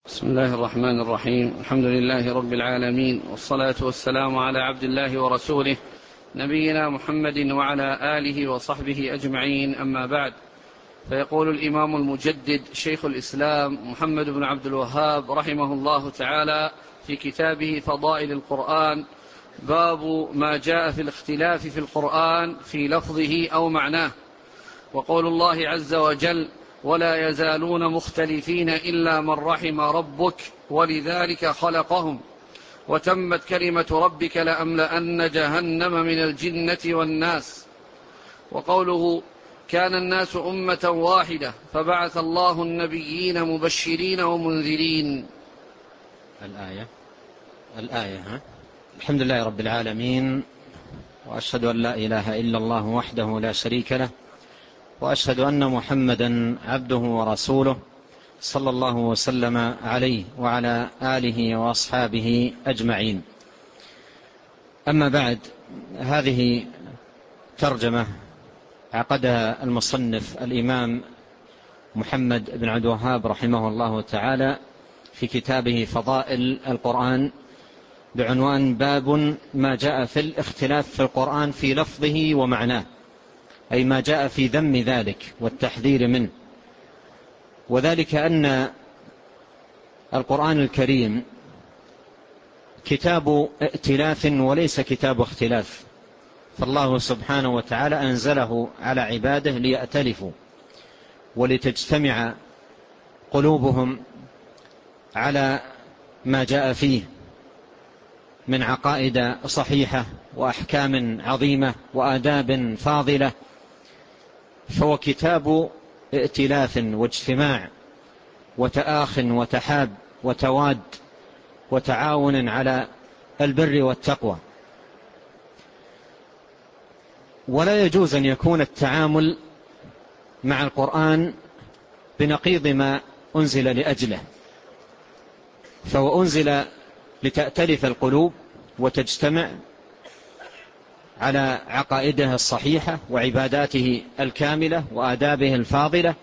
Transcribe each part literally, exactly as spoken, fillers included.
بسم الله الرحمن الرحيم. الحمد لله رب العالمين، والصلاة والسلام على عبد الله ورسوله نبينا محمد وعلى آله وصحبه أجمعين، أما بعد. فيقول الإمام المجدد شيخ الإسلام محمد بن عبد الوهاب رحمه الله تعالى في كتابه فضائل القرآن: باب ما جاء في الاختلاف في القرآن في لفظه أو معناه. وقول الله عز وجل: ولا يزالون مختلفين إلا من رحم ربك ولذلك خلقهم وتمت كلمة ربك لأملأن جهنم من الجنة والناس. وقوله: كان الناس أمة واحدة فبعث الله النبيين مبشرين ومنذرين. الآية الآية ها؟ الحمد لله رب العالمين، وأشهد أن لا إله إلا الله وحده لا شريك له، وأشهد أن محمدا عبده ورسوله صلى الله وسلم عليه وعلى آله وأصحابه أجمعين. أما بعد، هذه ترجمة عقدها المصنف الإمام محمد بن عبد الوهاب رحمه الله تعالى في كتابه فضائل القرآن بعنوان: باب ما جاء في الاختلاف في القرآن في لفظه ومعناه، أي ما جاء في ذم ذلك والتحذير منه. وذلك أن القرآن الكريم كتاب ائتلاف وليس كتاب اختلاف، فالله سبحانه وتعالى أنزله على عباده ليأتلفوا ولتجتمع قلوبهم على ما جاء فيه من عقائد صحيحة وأحكام عظيمة وآداب فاضلة. فهو كتاب ائتلاف واجتماع وتآخ وتحاب وتواد وتعاون على البر والتقوى. ولا يجوز أن يكون التعامل مع القرآن بنقيض ما أنزل لأجله، فهو أنزل لتأتلف القلوب وتجتمع على عقائده الصحيحة وعباداته الكاملة وآدابه الفاضلة.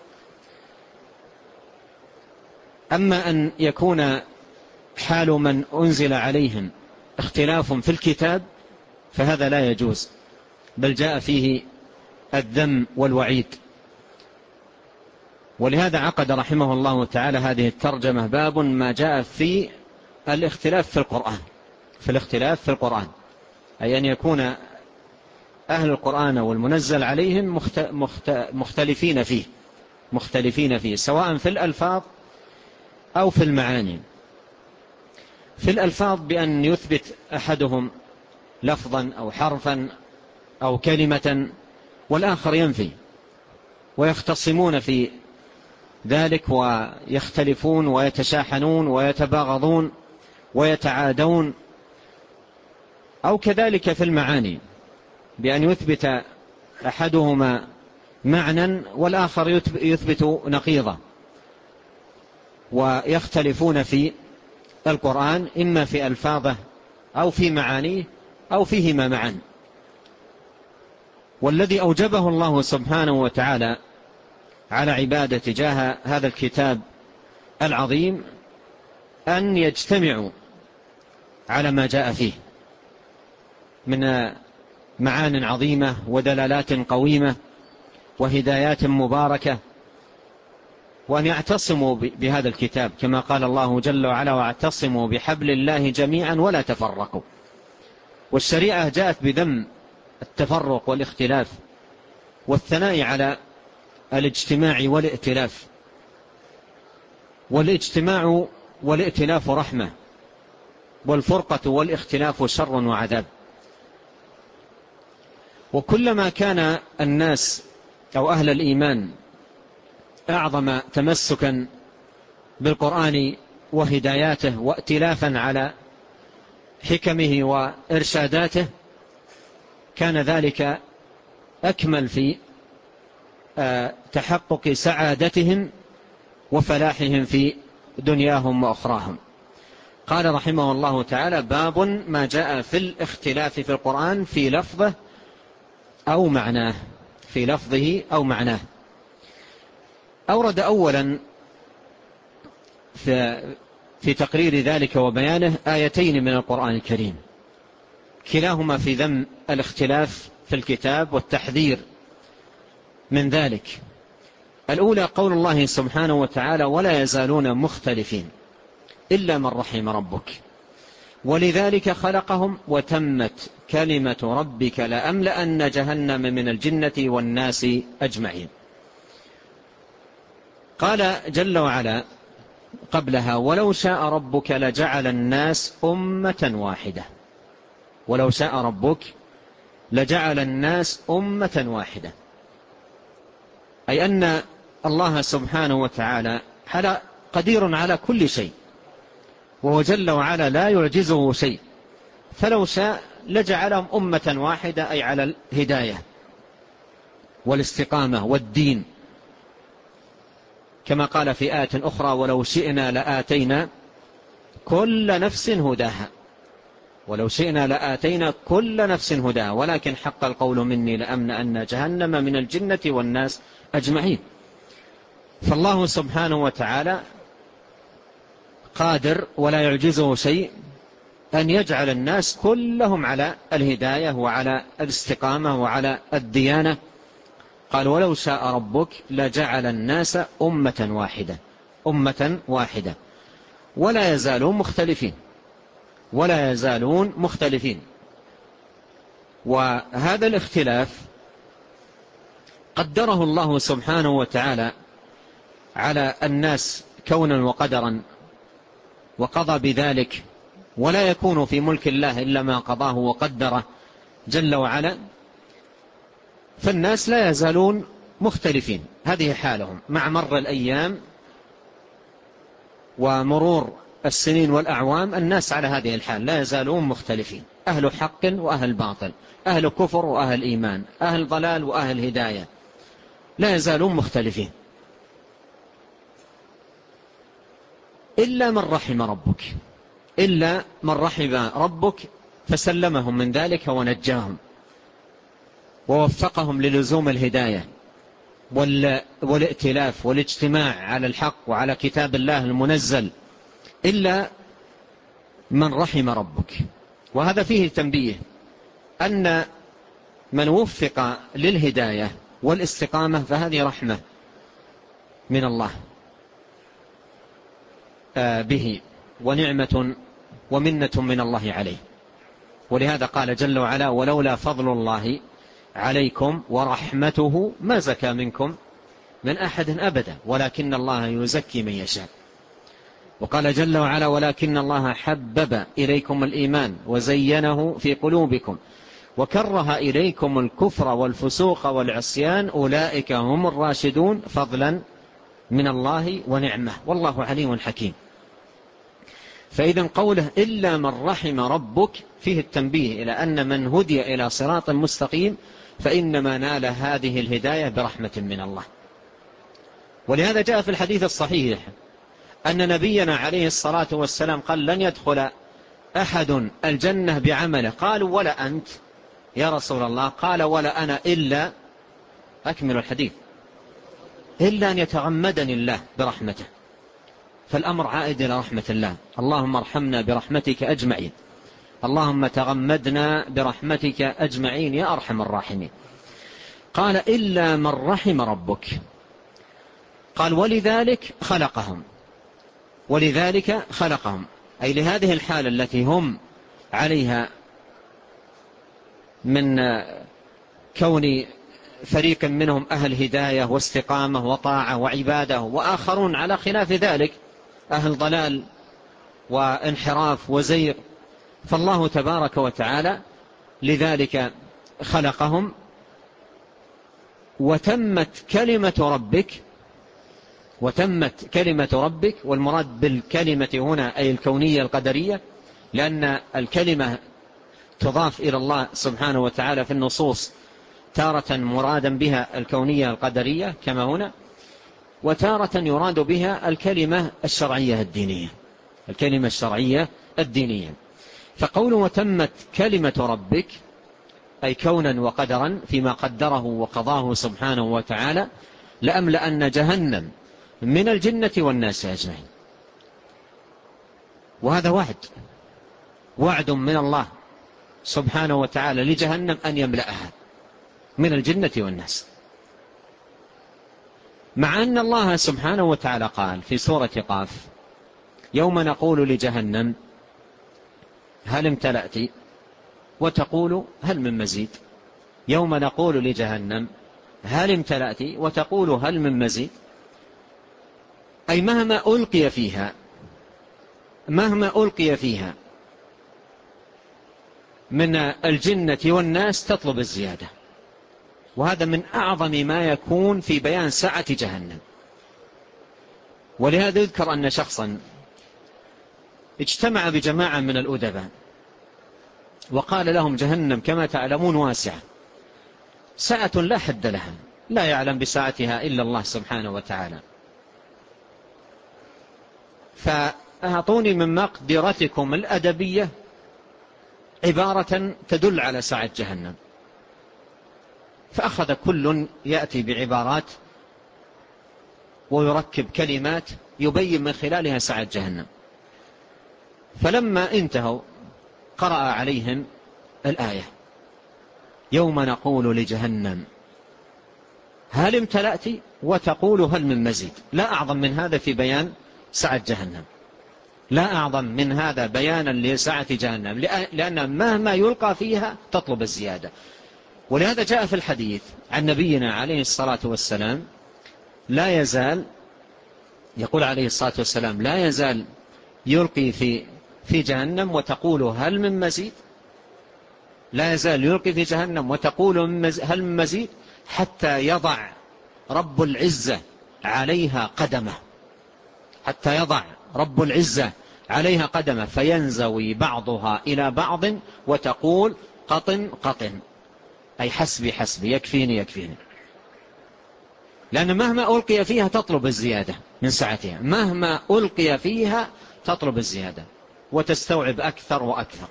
أما أن يكون حال من أنزل عليهم اختلاف في الكتاب فهذا لا يجوز، بل جاء فيه الذم والوعيد. ولهذا عقد رحمه الله تعالى هذه الترجمة: باب ما جاء في الاختلاف في القرآن في الاختلاف في القرآن أي أن يكون أهل القرآن والمنزل عليهم مختلفين فيه مختلفين فيه سواء في الألفاظ أو في المعاني. في الألفاظ بأن يثبت أحدهم لفظا أو حرفا أو كلمة والآخر ينفي، ويختصمون في ذلك ويختلفون ويتشاحنون ويتباغضون ويتعادون. أو كذلك في المعاني بأن يثبت أحدهما معنى والآخر يثبت نقيضه، ويختلفون في القرآن إما في ألفاظه أو في معانيه أو فيهما معا. والذي أوجبه الله سبحانه وتعالى على عباده تجاه هذا الكتاب العظيم أن يجتمعوا على ما جاء فيه من معان عظيمة ودلالات قويمة وهدايات مباركة، وأن يعتصموا بهذا الكتاب كما قال الله جل وعلا: واعتصموا بحبل الله جميعا ولا تفرقوا. والشريعة جاءت بذم التفرق والاختلاف والثناء على الاجتماع والائتلاف. والاجتماع والائتلاف رحمة، والفرقة والاختلاف شر وعذاب. وكلما كان الناس أو أهل الإيمان أعظم تمسكا بالقرآن وهداياته وائتلافا على حكمه وإرشاداته، كان ذلك أكمل في تحقق سعادتهم وفلاحهم في دنياهم وأخراهم. قال رحمه الله تعالى: باب ما جاء في الاختلاف في القرآن في لفظه أو معناه في لفظه أو معناه. أورد أولا في في تقرير ذلك وبيانه آيتين من القرآن الكريم، كلاهما في ذم الاختلاف في الكتاب والتحذير من ذلك. الأولى قول الله سبحانه وتعالى: ولا يزالون مختلفين إلا من رحم ربك ولذلك خلقهم وتمت كلمة ربك لأملأن جهنم من الجنة والناس أجمعين. قال جل وعلا قبلها: ولو شاء ربك لجعل الناس أمة واحدة. ولو شاء ربك لجعل الناس أمة واحدة، أي أن الله سبحانه وتعالى قدير على كل شيء، وهو جل وعلا لا يعجزه شيء، فلو شاء لجعلهم أمة واحدة، أي على الهداية والاستقامة والدين، كما قال في آية أخرى: ولو شئنا لآتينا كل نفس هداها. ولو شئنا لآتينا كل نفس هداها ولكن حق القول مني لأملأن جهنم من الجنة والناس أجمعين. فالله سبحانه وتعالى قادر ولا يعجزه شيء أن يجعل الناس كلهم على الهداية وعلى الاستقامة وعلى الديانة. قال: ولو شاء ربك لجعل الناس أمة واحدة أمة واحدة ولا يزالون مختلفين ولا يزالون مختلفين. وهذا الاختلاف قدره الله سبحانه وتعالى على الناس كونا وقدرا، وقضى بذلك، ولا يكون في ملك الله إلا ما قضاه وقدره جل وعلا. فالناس لا يزالون مختلفين، هذه حالهم مع مر الأيام ومرور السنين والأعوام. الناس على هذه الحال لا يزالون مختلفين، أهل حق وأهل باطل، أهل كفر وأهل إيمان، أهل ضلال وأهل هداية، لا يزالون مختلفين إلا من رحم ربك. إلا من رحم ربك فسلمهم من ذلك ونجاهم ووفقهم للزوم الهداية والائتلاف والاجتماع على الحق وعلى كتاب الله المنزل، إلا من رحم ربك. وهذا فيه تنبيه أن من وفق للهداية والاستقامة فهذه رحمة من الله به ونعمة ومنة من الله عليه. ولهذا قال جل وعلا: ولولا فضل الله عليكم ورحمته ما زكى منكم من أحد أبدا ولكن الله يزكي من يشاء. وقال جل وعلا: ولكن الله حبب إليكم الإيمان وزينه في قلوبكم وكره إليكم الكفر والفسوق والعصيان أولئك هم الراشدون فضلا من الله ونعمة والله عليم حكيم. فإذا قوله إلا من رحم ربك فيه التنبيه إلى أن من هدي إلى صراط مستقيم فإنما نال هذه الهداية برحمة من الله. ولهذا جاء في الحديث الصحيح أن نبينا عليه الصلاة والسلام قال: لن يدخل أحد الجنة بعمله. قالوا: ولا أنت يا رسول الله؟ قال: ولا أنا إلا، أكمل الحديث، إلا أن يتغمدني الله برحمته. فالأمر عائد إلى رحمة الله. اللهم ارحمنا برحمتك أجمعين، اللهم تغمدنا برحمتك أجمعين يا أرحم الراحمين. قال: إلا من رحم ربك. قال: ولذلك خلقهم. ولذلك خلقهم أي لهذه الحالة التي هم عليها من كون فريق منهم أهل هداية واستقامة وطاعة وعبادة، وآخرون على خلاف ذلك أهل ضلال وانحراف وزيغ. فالله تبارك وتعالى لذلك خلقهم. وتمت كلمة ربك وتمت كلمة ربك والمراد بالكلمة هنا أي الكونية القدرية، لأن الكلمة تضاف إلى الله سبحانه وتعالى في النصوص تارة مرادا بها الكونية القدرية كما هنا، وتارة يراد بها الكلمة الشرعية الدينية الكلمة الشرعية الدينية. فقوله وتمت كلمة ربك أي كونا وقدرا فيما قدره وقضاه سبحانه وتعالى لأملأن جهنم من الجنة والناس أجمعين. وهذا وعد وعد من الله سبحانه وتعالى لجهنم أن يملأها من الجنة والناس، مع أن الله سبحانه وتعالى قال في سورة قاف: يوم نقول لجهنم هل امتلأت وتقول هل من مزيد. يوم نقول لجهنم هل امتلأت وتقول هل من مزيد، أي مهما ألقي فيها مهما ألقي فيها من الجنة والناس تطلب الزيادة. وهذا من أعظم ما يكون في بيان سعة جهنم. ولهذا يذكر أن شخصا اجتمع بجماعة من الأدباء وقال لهم: جهنم كما تعلمون واسعة، سعة لا حد لها، لا يعلم بسعتها إلا الله سبحانه وتعالى، فأعطوني من مقدرتكم الأدبية عبارة تدل على سعة جهنم. فأخذ كل يأتي بعبارات ويركب كلمات يبين من خلالها سعة جهنم. فلما انتهوا قرأ عليهم الآية: يوم نقول لجهنم هل امتلأت وتقول هل من مزيد. لا أعظم من هذا في بيان سعة جهنم، لا أعظم من هذا بيانا لسعة جهنم، لأن مهما يلقى فيها تطلب الزيادة. ولهذا جاء في الحديث عن نبينا عليه الصلاة والسلام: لا يزال، يقول عليه الصلاة والسلام: لا يزال يلقي في في جهنم وتقول هل من مزيد، لا يزال يلقي في جهنم وتقول هل من مزيد، حتى يضع رب العزة عليها قدمه، حتى يضع رب العزة عليها قدمه فينزوي بعضها إلى بعض وتقول قطن قطن، أي حسبي حسبي، يكفيني يكفيني. لأن مهما ألقي فيها تطلب الزيادة من سعتها، مهما ألقي فيها تطلب الزيادة وتستوعب أكثر وأكثر.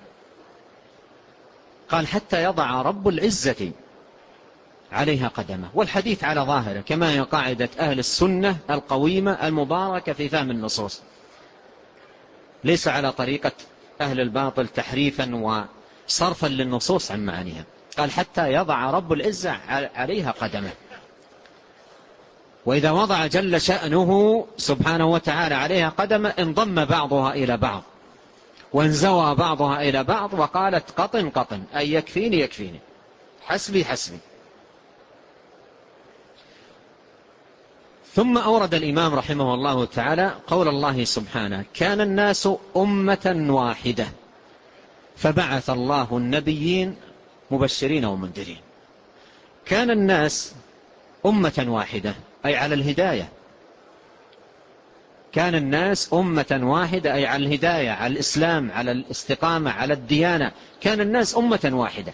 قال: حتى يضع رب العزة عليها قدمه. والحديث على ظاهره كما هي قاعدة أهل السنة القويمة المباركة في فهم النصوص، ليس على طريقة أهل الباطل تحريفا وصرفا للنصوص عن معانيها. قال: حتى يضع رب العزة عليها قدمه. وإذا وضع جل شأنه سبحانه وتعالى عليها قدمه انضم بعضها إلى بعض وانزوى بعضها إلى بعض وقالت قطن قطن، أي يكفيني يكفيني، حسبي حسبي. ثم أورد الإمام رحمه الله تعالى قول الله سبحانه: كان الناس أمة واحدة فبعث الله النبيين مبشرين ومنذرين. كان الناس أمة واحدة أي على الهداية، كان الناس أمة واحدة أي على الهداية، على الإسلام، على الاستقامة، على الديانة. كان الناس أمة واحدة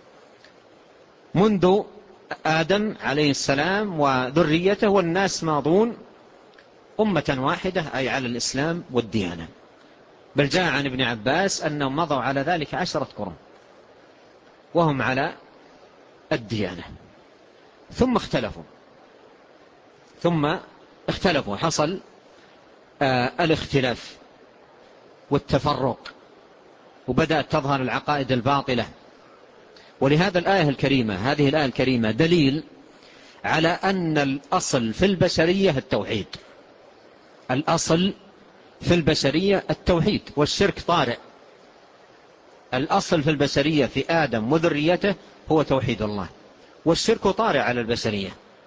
منذ آدم عليه السلام وذريته، والناس ماضون أمة واحدة أي على الإسلام والديانة. بل جاء عن ابن عباس أنهم مضوا على ذلك عشرة قرون وهم على الديانة. ثم اختلفوا ثم اختلفوا حصل آه الاختلاف والتفرق، وبدأت تظهر العقائد الباطلة. ولهذا الآية الكريمة هذه الآية الكريمة دليل على أن الأصل في البشرية التوحيد. الأصل في البشرية التوحيد، والشرك طارئ. الأصل في البشرية في آدم وذريته هو توحيد الله، والشرك طارئ على البشرية.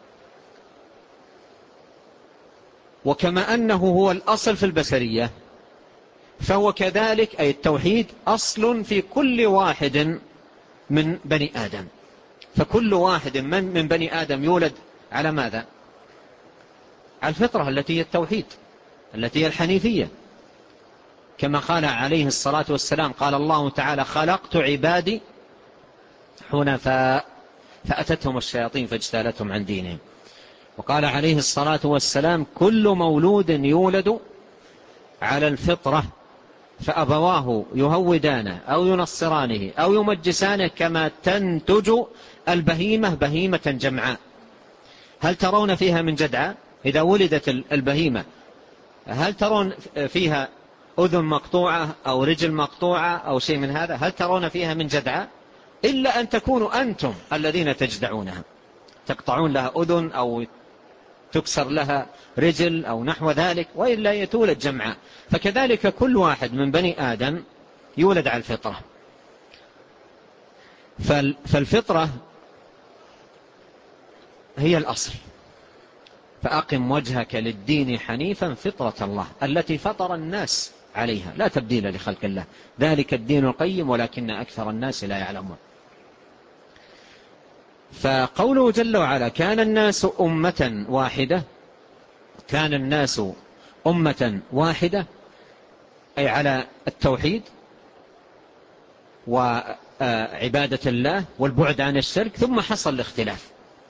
وكما أنه هو الأصل في البشرية فهو كذلك أي التوحيد أصل في كل واحد من بني آدم. فكل واحد من, من بني آدم يولد على ماذا؟ على الفطرة التي هي التوحيد، التي هي الحنيفية. كما قال عليه الصلاة والسلام: قال الله تعالى: خلقت عبادي حنفاء فأتتهم الشياطين فاجتالتهم عن دينهم. وقال عليه الصلاة والسلام: كل مولود يولد على الفطرة فأبواه يهودانه أو ينصرانه أو يمجسانه كما تنتج البهيمة بهيمة جمعاء. هل ترون فيها من جدعى؟ إذا ولدت البهيمة هل ترون فيها أذن مقطوعة أو رجل مقطوعة أو شيء من هذا، هل ترون فيها من جدعاء؟ إلا أن تكونوا أنتم الذين تجدعونها، تقطعون لها أذن أو تكسر لها رجل أو نحو ذلك، وإلا يتولد جمعاء. فكذلك كل واحد من بني آدم يولد على الفطرة. فالفطرة هي الأصل. فأقم وجهك للدين حنيفا فطرة الله التي فطر الناس عليها لا تبديل لخلق الله، ذلك الدين القيم ولكن أكثر الناس لا يعلمون. فقوله جل وعلا كان الناس أمة واحدة، كان الناس أمة واحدة أي على التوحيد وعبادة الله والبعد عن الشرك، ثم حصل الاختلاف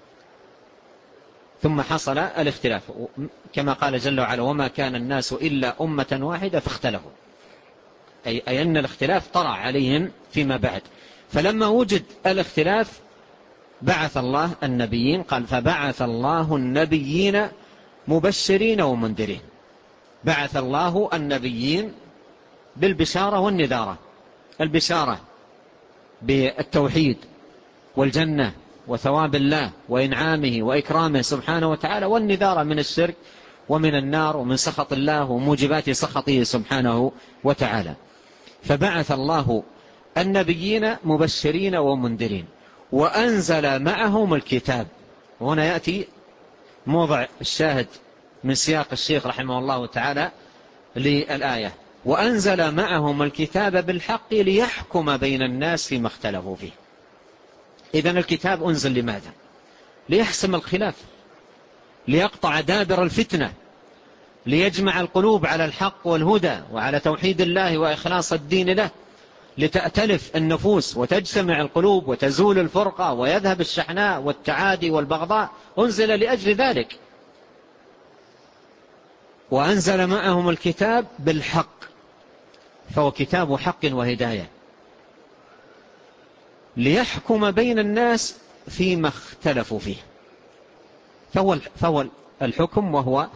ثم حصل الاختلاف كما قال جل وعلا وما كان الناس إلا أمة واحدة فاختلفوا، أي, أي أن الاختلاف طرأ عليهم فيما بعد. فلما وجد الاختلاف بعث الله النبيين، قال فبعث الله النبيين مبشرين ومنذرين. بعث الله النبيين بالبشارة والنذارة، البشارة بالتوحيد والجنة وثواب الله وإنعامه وإكرامه سبحانه وتعالى، والنذارة من الشرك ومن النار ومن سخط الله وموجبات سخطه سبحانه وتعالى. فبعث الله النبيين مبشرين ومنذرين وأنزل معهم الكتاب. وهنا يأتي موضع الشاهد من سياق الشيخ رحمه الله تعالى للآية، وأنزل معهم الكتاب بالحق ليحكم بين الناس فيما اختلفوا فيه. إذن الكتاب أنزل لماذا؟ ليحسم الخلاف، ليقطع دابر الفتنة، ليجمع القلوب على الحق والهدى وعلى توحيد الله وإخلاص الدين له، لتأتلف النفوس وتجتمع القلوب وتزول الفرقة ويذهب الشحناء والتعادي والبغضاء. أنزل لأجل ذلك. وأنزل معهم الكتاب بالحق، فهو كتاب حق وهداية، ليحكم بين الناس فيما اختلفوا فيه. فهو, فهو الحكم وهو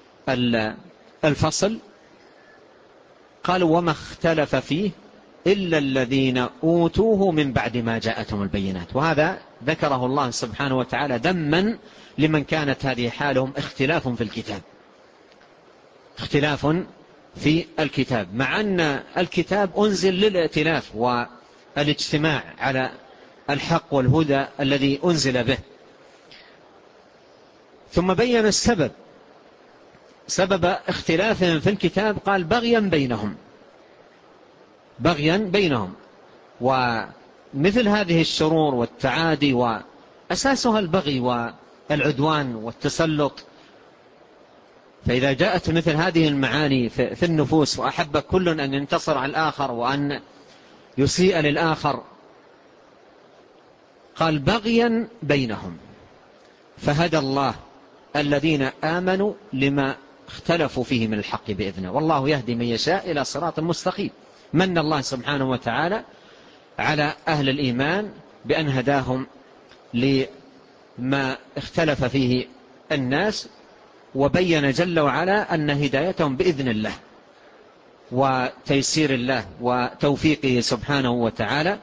الفصل. قالوا وما اختلف فيه إلا الذين أوتوه من بعد ما جاءتهم البينات. وهذا ذكره الله سبحانه وتعالى ذما لمن كانت هذه حالهم اختلاف في الكتاب، اختلاف في الكتاب، مع أن الكتاب أنزل للائتلاف والاجتماع على الحق والهدى الذي أنزل به. ثم بين السبب، سبب اختلافهم في الكتاب، قال بغيا بينهم، بغيا بينهم. ومثل هذه الشرور والتعادي وأساسها البغي والعدوان والتسلط. فإذا جاءت مثل هذه المعاني في النفوس وأحب كل أن ينتصر على الآخر وأن يسيء للآخر، قال بغيا بينهم فهدى الله الذين آمنوا لما اختلفوا فيه من الحق بإذنه والله يهدي من يشاء إلى صراط مستقيم. من الله سبحانه وتعالى على أهل الإيمان بأن هداهم لما اختلف فيه الناس، وبين جل وعلا أن هدايتهم بإذن الله وتيسير الله وتوفيقه سبحانه وتعالى.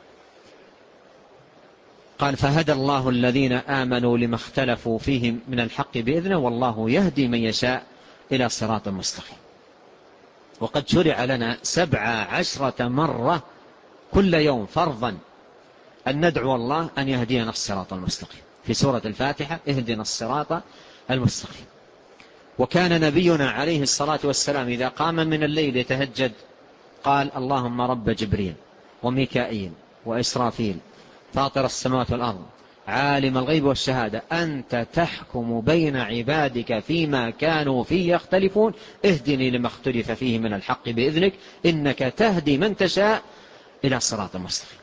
قال فهدى الله الذين آمنوا لما اختلفوا فيه من الحق بإذنه والله يهدي من يشاء إلى صراط مستقيم. وقد شرع لنا سبع عشرة مرة كل يوم فرضا أن ندعو الله أن يهدينا الصراط المستقيم. في سورة الفاتحة اهدنا الصراط المستقيم. وكان نبينا عليه الصلاة والسلام إذا قام من الليل يتهجد قال اللهم رب جبريل وميكائيل وإسرافيل فاطر السماوات والأرض عالم الغيب والشهادة أنت تحكم بين عبادك فيما كانوا فيه يختلفون اهدني لما اختلف فيه من الحق بإذنك إنك تهدي من تشاء إلى صراط مستقيم.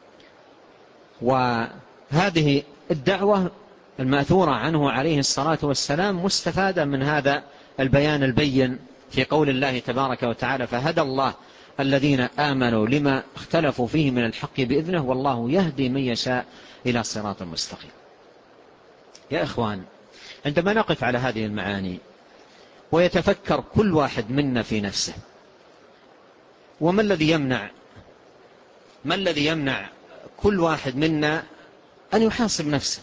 وهذه الدعوة المأثورة عنه عليه الصلاة والسلام مستفادة من هذا البيان البين في قول الله تبارك وتعالى فهدى الله الذين آمنوا لما اختلفوا فيه من الحق بإذنه والله يهدي من يشاء إلى صراط مستقيم. يا إخوان، عندما نقف على هذه المعاني ويتفكر كل واحد منا في نفسه وما الذي يمنع ما الذي يمنع كل واحد منا أن يحاسب نفسه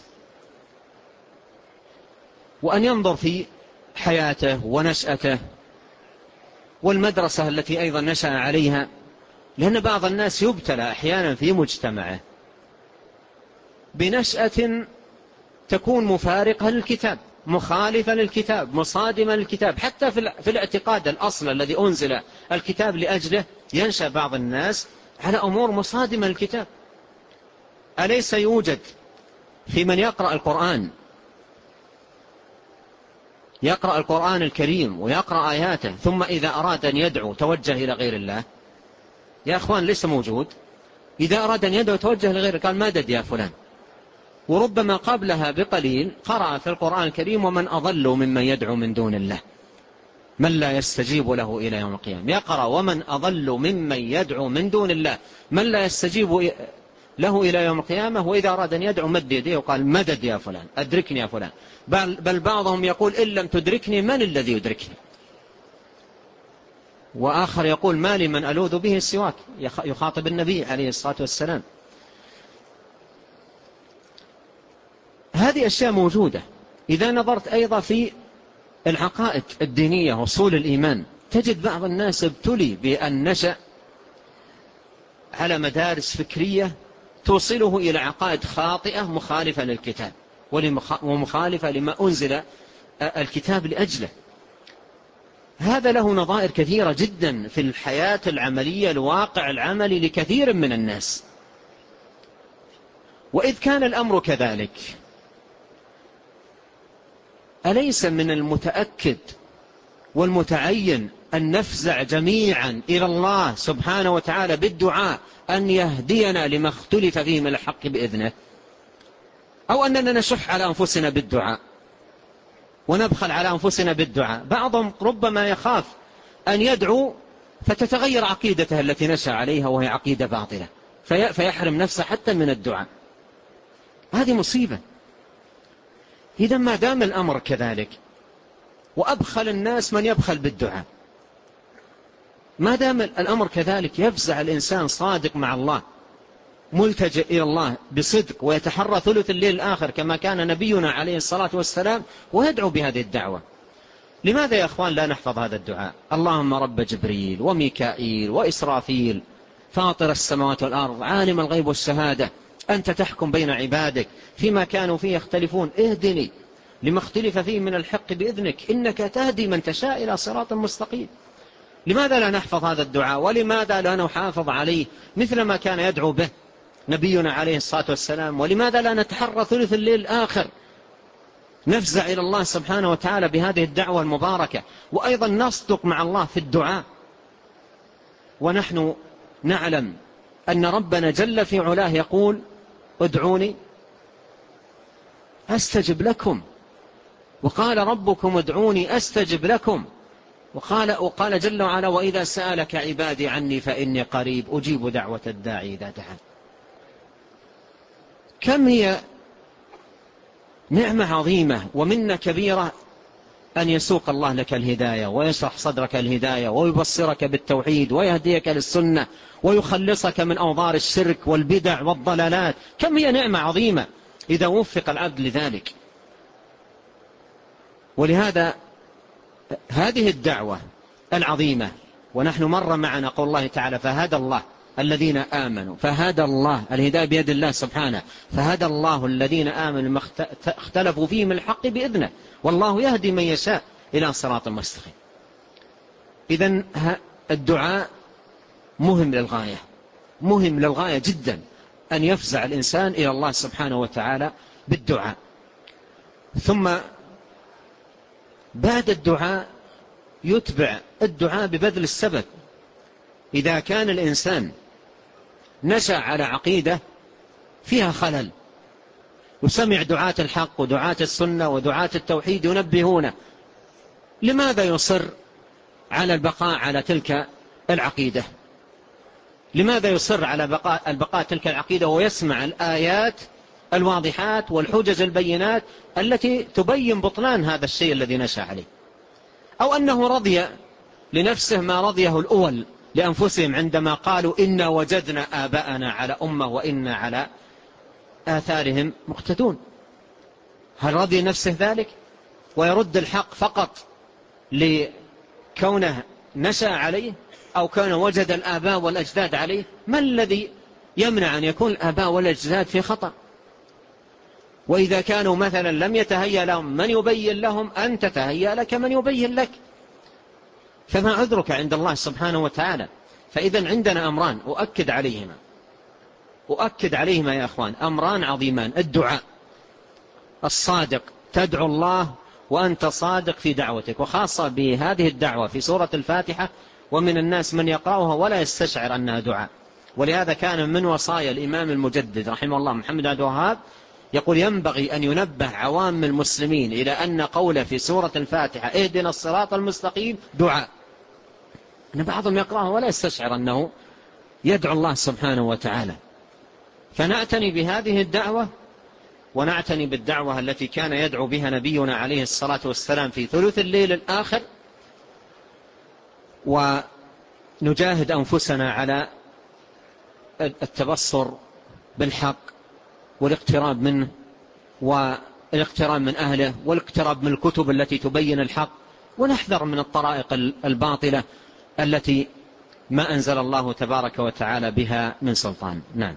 وأن ينظر في حياته ونشأته والمدرسة التي أيضا نشأ عليها، لأن بعض الناس يبتلى أحيانا في مجتمعه بنشأة تكون مفارقة للكتاب، مخالفة للكتاب، مصادمة للكتاب، حتى في الاعتقاد الأصل الذي أنزل الكتاب لأجله ينشأ بعض الناس على أمور مصادمة للكتاب. أليس يوجد في من يقرأ القرآن يقرأ القرآن الكريم ويقرأ آياته ثم إذا أراد أن يدعو توجه إلى غير الله؟ يا أخوان ليس موجود. إذا أراد أن يدعو توجه لغير قال مدد يا فلان. وربما قبلها بقليل قرأ في القرآن الكريم ومن أضل ممن يدعو من دون الله من لا يستجيب له إلى يوم القيامة. يقرأ ومن أضل ممن يدعو من دون الله من لا يستجيب له إلى يوم القيامة، وإذا أراد أن يدعو مد يديه وقال مدد يا فلان، أدركني يا فلان. بل, بل بعضهم يقول إن لم تدركني من الذي يدركني؟ وآخر يقول ما لي من ألوذ به سواك، يخاطب النبي عليه الصلاة والسلام. هذه أشياء موجودة. إذا نظرت أيضا في العقائد الدينية وصول الإيمان تجد بعض الناس ابتلي بأن نشأ على مدارس فكرية توصله إلى عقائد خاطئة مخالفة للكتاب ومخالفة لما أنزل الكتاب لأجله. هذا له نظائر كثيرة جدا في الحياة العملية، الواقع العملي لكثير من الناس. وإذ كان الأمر كذلك أليس من المتأكد والمتعين أن نفزع جميعا إلى الله سبحانه وتعالى بالدعاء أن يهدينا لما اختلف فيه من الحق بإذنه، أو أننا نشح على أنفسنا بالدعاء ونبخل على أنفسنا بالدعاء؟ بعضهم ربما يخاف أن يدعو فتتغير عقيدته التي نشأ عليها وهي عقيدة باطلة فيحرم نفسه حتى من الدعاء. هذه مصيبة. إذا ما دام الأمر كذلك، وأبخل الناس من يبخل بالدعاء، ما دام الأمر كذلك يفزع الإنسان صادق مع الله ملتجئ إلى الله بصدق ويتحرى ثلث الليل الآخر كما كان نبينا عليه الصلاة والسلام ويدعو بهذه الدعوة. لماذا يا أخوان لا نحفظ هذا الدعاء؟ اللهم رب جبريل وميكائيل وإسرافيل فاطر السماوات والأرض عالم الغيب والشهادة أنت تحكم بين عبادك فيما كانوا فيه يختلفون اهدني لما اختلف فيه من الحق بإذنك إنك تهدي من تشاء إلى صراط مستقيم. لماذا لا نحفظ هذا الدعاء؟ ولماذا لا نحافظ عليه مثل ما كان يدعو به نبينا عليه الصلاة والسلام؟ ولماذا لا نتحرى ثلث الليل الآخر نفزع إلى الله سبحانه وتعالى بهذه الدعوة المباركة، وأيضا نصدق مع الله في الدعاء ونحن نعلم أن ربنا جل في علاه يقول ادعوني أستجب لكم، وقال ربكم ادعوني أستجب لكم، وقال, وقال جل وعلا وإذا سألك عبادي عني فإني قريب أجيب دعوة الداعي إذا دعان. كم هي نعمة عظيمة ومنة كبيرة أن يسوق الله لك الهداية ويشرح صدرك الهداية ويبصرك بالتوحيد ويهديك للسنة ويخلصك من أوضار الشرك والبدع والضلالات. كم هي نعمة عظيمة إذا وفق العبد لذلك. ولهذا هذه الدعوة العظيمة، ونحن مر معنا قول الله تعالى فهدى الله الذين آمنوا، فهدى الله، الهداية بيد الله سبحانه، فهدى الله الذين آمنوا ما اختلفوا فيه من الحق بإذنه والله يهدي من يشاء إلى صراط مستقيم. إذن الدعاء مهم للغاية، مهم للغاية جدا أن يفزع الإنسان إلى الله سبحانه وتعالى بالدعاء. ثم بعد الدعاء يتبع الدعاء ببذل السبب. إذا كان الإنسان نشأ على عقيدة فيها خلل وسمع دعاة الحق ودعاة السنة ودعاة التوحيد ينبهونه، لماذا يصر على البقاء على تلك العقيدة؟ لماذا يصر على بقاء البقاء تلك العقيدة ويسمع الآيات الواضحات والحجج البينات التي تبين بطلان هذا الشيء الذي نشأ عليه؟ أو أنه رضي لنفسه ما رضيه الأول لأنفسهم عندما قالوا إنا وجدنا آباءنا على أمة وإنا على آثارهم مقتدون. هل رضي نفسه ذلك ويرد الحق فقط لكونه نشأ عليه أو كونه وجد الآباء والأجداد عليه؟ ما الذي يمنع أن يكون الآباء والأجداد في خطأ؟ وإذا كانوا مثلا لم يتهيأ لهم من يبين لهم، أنت تهيأ لك من يبين لك، فما عذرك عند الله سبحانه وتعالى؟ فإذا عندنا أمران أؤكد عليهما أؤكد عليهما يا أخوان، أمران عظيمان: الدعاء الصادق، تدعو الله وأنت صادق في دعوتك، وخاصة بهذه الدعوة في سورة الفاتحة، ومن الناس من يقرأها ولا يستشعر أنها دعاء. ولهذا كان من وصايا الإمام المجدد رحمه الله محمد عبد الوهاب يقول: ينبغي أن ينبه عوام المسلمين إلى أن قوله في سورة الفاتحة اهدنا الصراط المستقيم دعاء، أن بعضهم يقرأها ولا يستشعر أنه يدعو الله سبحانه وتعالى. فنعتني بهذه الدعوة، ونعتني بالدعوة التي كان يدعو بها نبينا عليه الصلاة والسلام في ثلث الليل الآخر، ونجاهد أنفسنا على التبصر بالحق والاقتراب منه والاقتراب من أهله والاقتراب من الكتب التي تبين الحق، ونحذر من الطرائق الباطلة التي ما أنزل الله تبارك وتعالى بها من سلطان. نعم.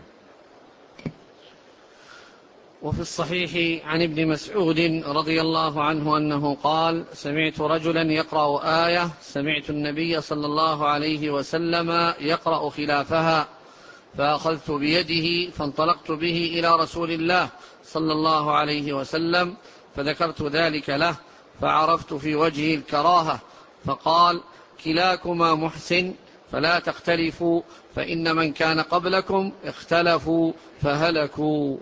وفي الصحيح عن ابن مسعود رضي الله عنه أنه قال: سمعت رجلا يقرأ آية سمعت النبي صلى الله عليه وسلم يقرأ خلافها، فأخذت بيده فانطلقت به إلى رسول الله صلى الله عليه وسلم فذكرت ذلك له، فعرفت في وجهه الكراهة، فقال: كلاكما محسن فلا تختلفوا، فإن من كان قبلكم اختلفوا فهلكوا.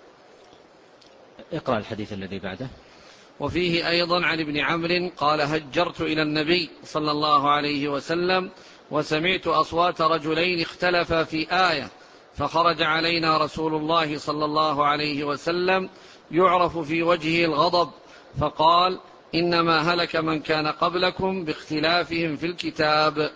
اقرأ الحديث الذي بعده. وفيه أيضا عن ابن عمرو قال: هجرت إلى النبي صلى الله عليه وسلم وسمعت أصوات رجلين اختلفا في آية، فخرج علينا رسول الله صلى الله عليه وسلم يعرف في وجهه الغضب، فقال: إنما هلك من كان قبلكم باختلافهم في الكتاب.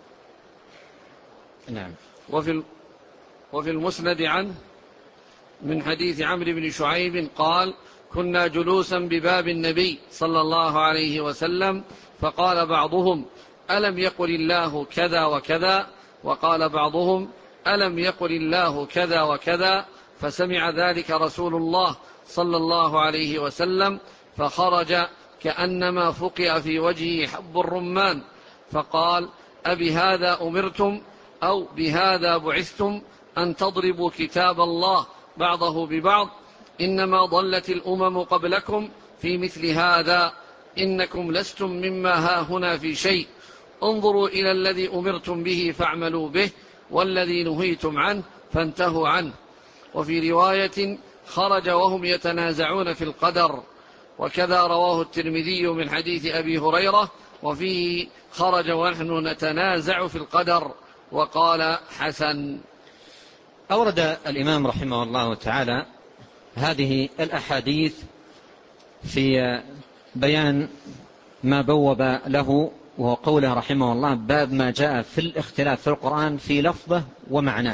نعم. وفي وفي المسند عنه من حديث عمرو بن شعيب قال: كنا جلوسا بباب النبي صلى الله عليه وسلم، فقال بعضهم: ألم يقل الله كذا وكذا؟ وقال بعضهم: ألم يقل الله كذا وكذا؟ فسمع ذلك رسول الله صلى الله عليه وسلم، فخرج كأنما فقع في وجهه حب الرمان، فقال: أبهذا أمرتم أو بهذا بعثتم أن تضربوا كتاب الله بعضه ببعض؟ إنما ضلت الأمم قبلكم في مثل هذا، إنكم لستم مما هاهنا في شيء، انظروا إلى الذي أمرتم به فاعملوا به، والذي نهيتم عنه فانتهوا عنه. وفي رواية: خرج وهم يتنازعون في القدر. وكذا رواه الترمذي من حديث أبي هريرة وفيه: خرج ونحن نتنازع في القدر، وقال: حسن. أورد الإمام رحمه الله تعالى هذه الأحاديث في بيان ما بوب له، وهو قوله رحمه الله: باب ما جاء في الاختلاف في القرآن في لفظه ومعناه.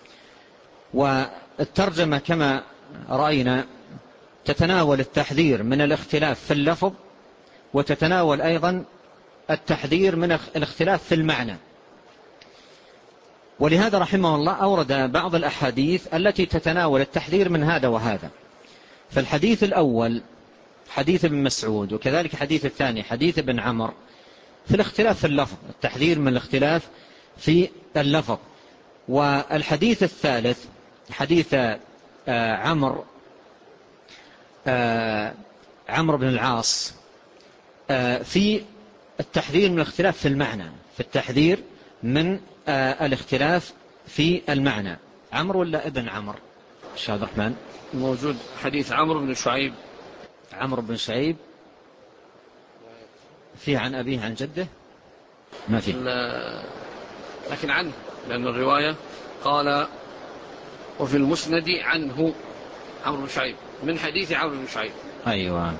والترجمة كما رأينا تتناول التحذير من الاختلاف في اللفظ، وتتناول أيضا التحذير من الاختلاف في المعنى. ولهذا رحمه الله أورد بعض الأحاديث التي تتناول التحذير من هذا وهذا. فالحديث الأول حديث ابن مسعود، وكذلك حديث الثاني حديث ابن عمر في الاختلاف في اللفظ، التحذير من الاختلاف في اللفظ. والحديث الثالث حديث عمرو عمرو بن العاص في التحذير من الاختلاف في المعنى، في التحذير من الاختلاف في المعنى. عمرو ولا ابن عمرو؟ شيخ عبد الرحمن. موجود حديث عمرو بن شعيب. عمرو بن شعيب فيه عن أبيه عن جده؟ ما فيه، لكن عنه، لأن الرواية قال: وفي المسند عنه عمرو بن شعيب، من حديث عمرو بن شعيب. أيوة.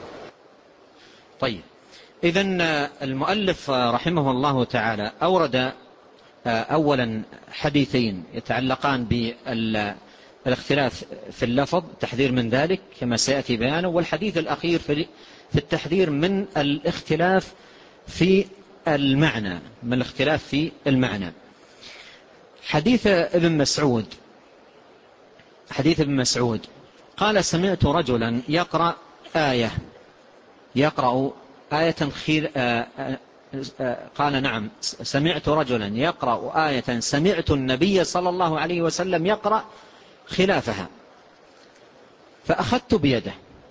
طيب، إذن المؤلف رحمه الله تعالى أورد أولا حديثين يتعلقان بالاختلاف في اللفظ، تحذير من ذلك كما سيأتي بيانه، والحديث الأخير في التحذير من الاختلاف في المعنى، من الاختلاف في المعنى. حديث ابن مسعود حديث ابن مسعود قال: سمعت رجلا يقرأ آية يقرأ آية خير آآ آآ قال: نعم، سمعت رجلا يقرأ آية سمعت النبي صلى الله عليه وسلم يقرأ خلافها فأخذت بيده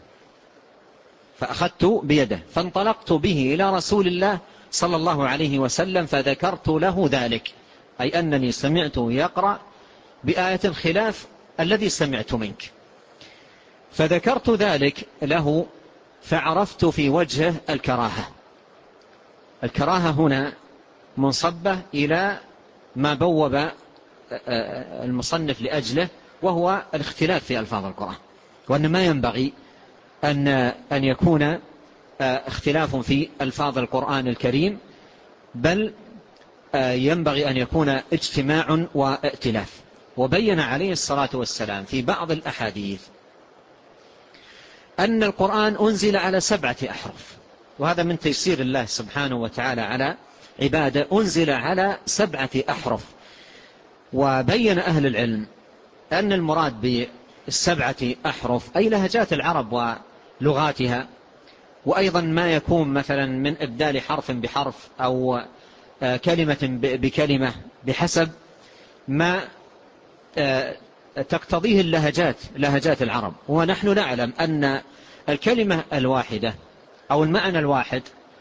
فأخذت بيده فانطلقت به إلى رسول الله صلى الله عليه وسلم فذكرت له ذلك، أي أنني سمعته يقرأ بآية خلاف الذي سمعت منك. فذكرت ذلك له فعرفت في وجهه الكراهة. الكراهة هنا منصبة إلى ما بوب المصنف لأجله، وهو الاختلاف في ألفاظ القرآن، وأن ما ينبغي أن أن يكون اختلاف في ألفاظ القرآن الكريم، بل ينبغي أن يكون اجتماع وائتلاف. وبين عليه الصلاة والسلام في بعض الأحاديث أن القرآن أنزل على سبعة أحرف، وهذا من تيسير الله سبحانه وتعالى على عباده، أنزل على سبعة أحرف. وبين أهل العلم أن المراد بالسبعة أحرف أي لهجات العرب ولغاتها، وأيضا ما يكون مثلا من إبدال حرف بحرف أو كلمة بكلمة بحسب ما تقتضيه اللهجات لهجات العرب. ونحن نعلم أن الكلمة الواحدة أو المعنى الواحد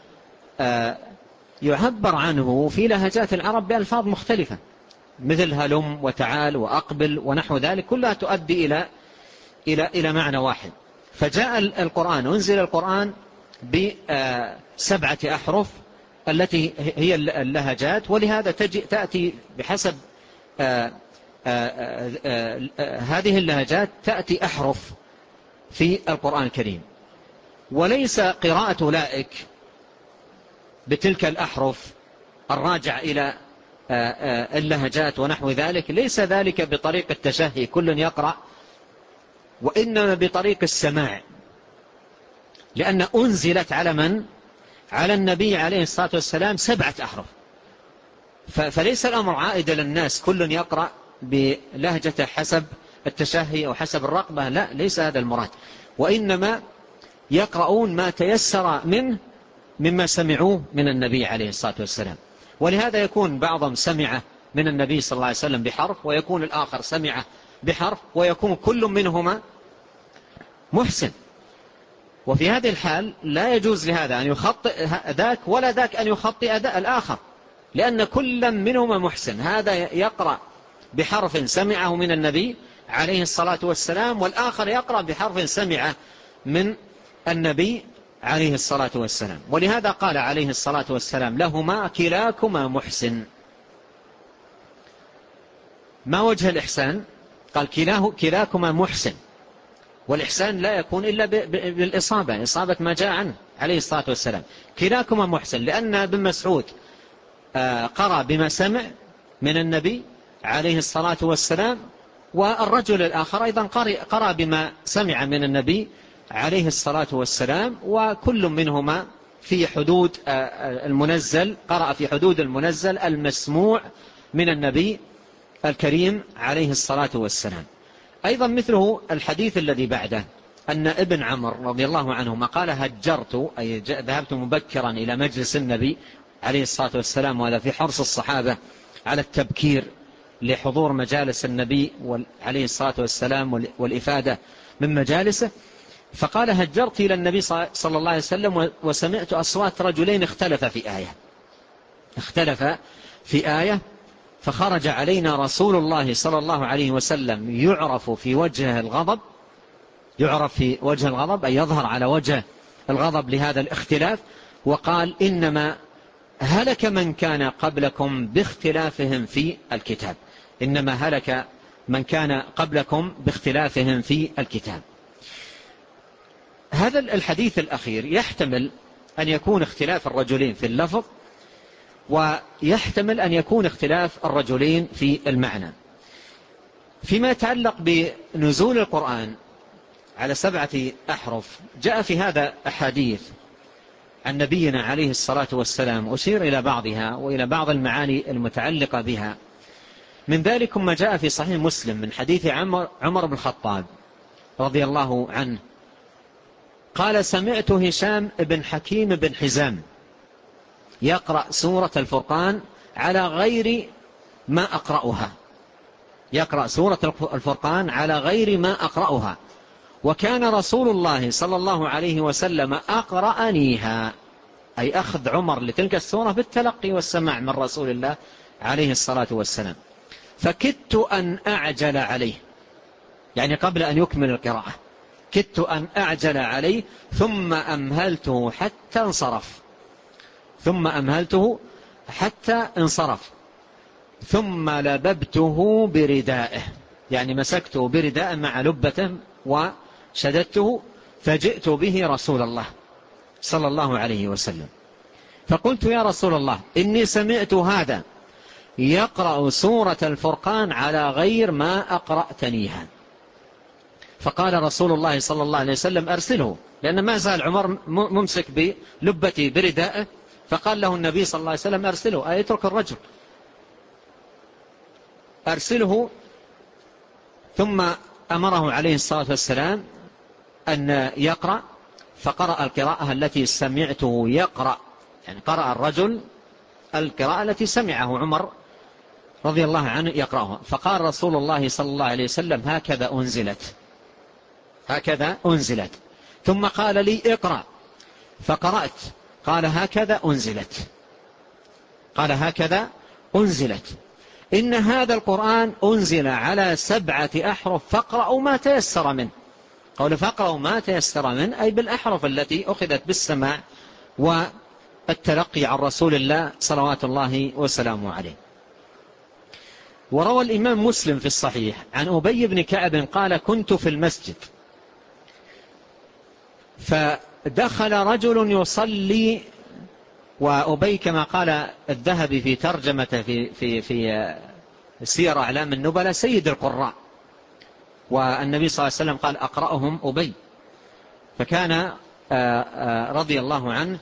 يعبر عنه في لهجات العرب بألفاظ مختلفة، مثل هلم وتعال وأقبل ونحو ذلك، كلها تؤدي إلى إلى إلى معنى واحد. فجاء القرآن أنزل القرآن بسبعة أحرف التي هي اللهجات، ولهذا تجي تأتي بحسب آآ آآ آآ هذه اللهجات تأتي أحرف في القرآن الكريم، وليس قراءة أولئك بتلك الأحرف الراجع إلى اللهجات ونحو ذلك، ليس ذلك بطريق التشهي كل يقرأ، وإنما بطريق السماع، لأن أنزلت على من؟ على النبي عليه الصلاة والسلام سبعة أحرف، فليس الأمر عائدا للناس كل يقرأ بلهجته حسب التشهي أو حسب الرقبة، لا، ليس هذا المراد، وإنما يقرؤون ما تيسر منه مما سمعوه من النبي عليه الصلاة والسلام. ولهذا يكون بعضهم سمع من النبي صلى الله عليه وسلم بحرف، ويكون الآخر سمع بحرف، ويكون كل منهما محسن. وفي هذه الحال لا يجوز لهذا أن يخطئ ذاك ولا ذاك أن يخطئ الآخر، لأن كل منهما محسن. هذا يقرأ بحرف سمعه من النبي عليه الصلاة والسلام، والآخر يقرأ بحرف سمعه من النبي عليه الصلاة والسلام. ولهذا قال عليه الصلاة والسلام لهما كلاكما محسن. ما وجه الإحسان؟ قال كلاه كلاكما محسن، والإحسان لا يكون إلا بالإصابة، إصابة ما جاء عنه عليه الصلاة والسلام. كلاكما محسن لأن ابن مسعود قرأ بما سمع من النبي عليه الصلاة والسلام، والرجل الآخر أيضا قرأ بما سمع من النبي عليه الصلاة والسلام، وكل منهما في حدود المنزل، قرأ في حدود المنزل المسموع من النبي الكريم عليه الصلاة والسلام. أيضا مثله الحديث الذي بعده، أن ابن عمر رضي الله عنهما قال هجرت، أي ذهبت مبكرا إلى مجلس النبي عليه الصلاة والسلام، وهذا في حرص الصحابة على التبكير لحضور مجالس النبي عليه الصلاة والسلام والإفادة من مجالسه. فقال هجرت إلى النبي صلى الله عليه وسلم وسمعت أصوات رجلين اختلف في آية اختلف في آية فخرج علينا رسول الله صلى الله عليه وسلم يعرف في وجهه الغضب يعرف في وجه الغضب أي يظهر على وجه الغضب لهذا الاختلاف، وقال إنما هلك من كان قبلكم باختلافهم في الكتاب إنما هلك من كان قبلكم باختلافهم في الكتاب. هذا الحديث الأخير يحتمل أن يكون اختلاف الرجلين في اللفظ، ويحتمل أن يكون اختلاف الرجلين في المعنى. فيما يتعلق بنزول القرآن على سبعة أحرف جاء في هذا أحاديث عن نبينا عليه الصلاة والسلام، أشير إلى بعضها وإلى بعض المعاني المتعلقة بها. من ذلك ما جاء في صحيح مسلم من حديث عمر, عمر بن الخطاب رضي الله عنه قال: سمعت هشام بن حكيم بن حزام يقرأ سورة الفرقان على غير ما أقرأها، يقرأ سورة الفرقان على غير ما أقرأها، وكان رسول الله صلى الله عليه وسلم أقرأنيها، أي أخذ عمر لتلك السورة بالتلقي والسماع من رسول الله عليه الصلاة والسلام. فكدت أن أعجل عليه، يعني قبل أن يكمل القراءة كدت أن أعجل عليه ثم أمهلته حتى انصرف ثم أمهلته حتى انصرف ثم لببته بردائه، يعني مسكته برداء مع لبته وشددته، فجئت به رسول الله صلى الله عليه وسلم فقلت: يا رسول الله، إني سمعت هذا يقرأ سورة الفرقان على غير ما أقرأتنيها. فقال رسول الله صلى الله عليه وسلم: أرسله، لأن ما زال عمر ممسك بلبته بردائه، فقال له النبي صلى الله عليه وسلم: أرسله، أي اترك الرجل، أرسله. ثم أمره عليه الصلاة والسلام أن يقرأ، فقرأ القراءة التي سمعته يقرأ، يعني قرأ الرجل القراءة التي سمعه عمر رضي الله عنه يقرأها. فقال رسول الله صلى الله عليه وسلم: هكذا أنزلت، هكذا أنزلت. ثم قال لي: اقرأ، فقرأت، قال: هكذا أنزلت، قال: هكذا أنزلت. إن هذا القرآن أنزل على سبعة أحرف فاقرأوا ما تيسر منه. قول فاقرأوا ما تيسر منه أي بالأحرف التي أخذت بالسماع والتلقي عن رسول الله صلوات الله وسلامه عليه. وروى الإمام مسلم في الصحيح عن أبي بن كعب قال: كنت في المسجد فدخل رجل يصلي، وأبي كما قال الذهبي في ترجمته في, في, في سير أعلام النبلاء سيد القراء، والنبي صلى الله عليه وسلم قال: أقرأهم أبي. فكان رضي الله عنه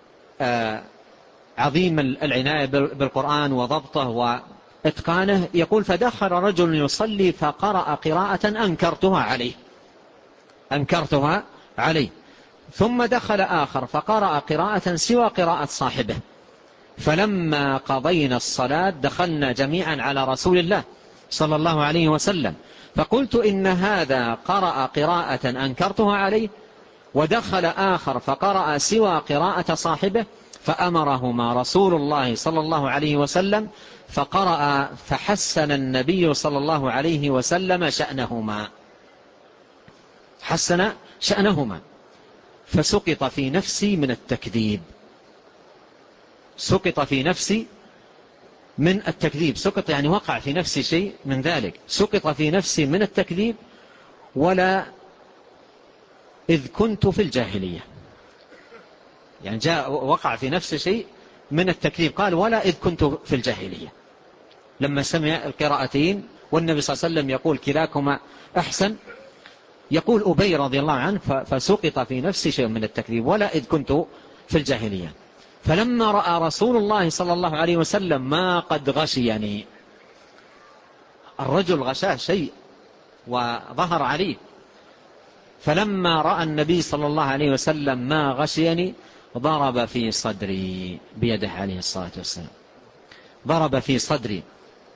عظيم العناية بالقرآن وضبطه وإتقانه. يقول: فدخل رجل يصلي فقرأ قراءة أنكرتها عليه أنكرتها عليه ثم دخل آخر فقرأ قراءة سوى قراءة صاحبه، فلما قضينا الصلاة دخلنا جميعا على رسول الله صلى الله عليه وسلم فقلت: إن هذا قرأ قراءة أنكرتها عليه، ودخل آخر فقرأ سوى قراءة صاحبه، فأمرهما رسول الله صلى الله عليه وسلم فقرأ، فحسن النبي صلى الله عليه وسلم شأنهما حسن شأنهما فسقط في نفسي من التكذيب سقط في نفسي من التكذيب سقط يعني وقع في نفسي شيء من ذلك، سقط في نفسي من التكذيب ولا إذ كنت في الجاهلية، يعني جاء وقع في نفسي شيء من التكذيب، قال: ولا إذ كنت في الجاهلية، لما سمع القراءتين والنبي صلى الله عليه وسلم يقول: كلاكما أحسن، يقول أبي رضي الله عنه: فسقط في نفسي شيء من التكذيب ولا إذ كنت في الجاهلية. فلما رأى رسول الله صلى الله عليه وسلم ما قد غشيني، الرجل غشاه شيء وظهر عليه، فلما رأى النبي صلى الله عليه وسلم ما غشيني ضرب في صدري بيده عليه الصلاة والسلام، ضرب في صدري،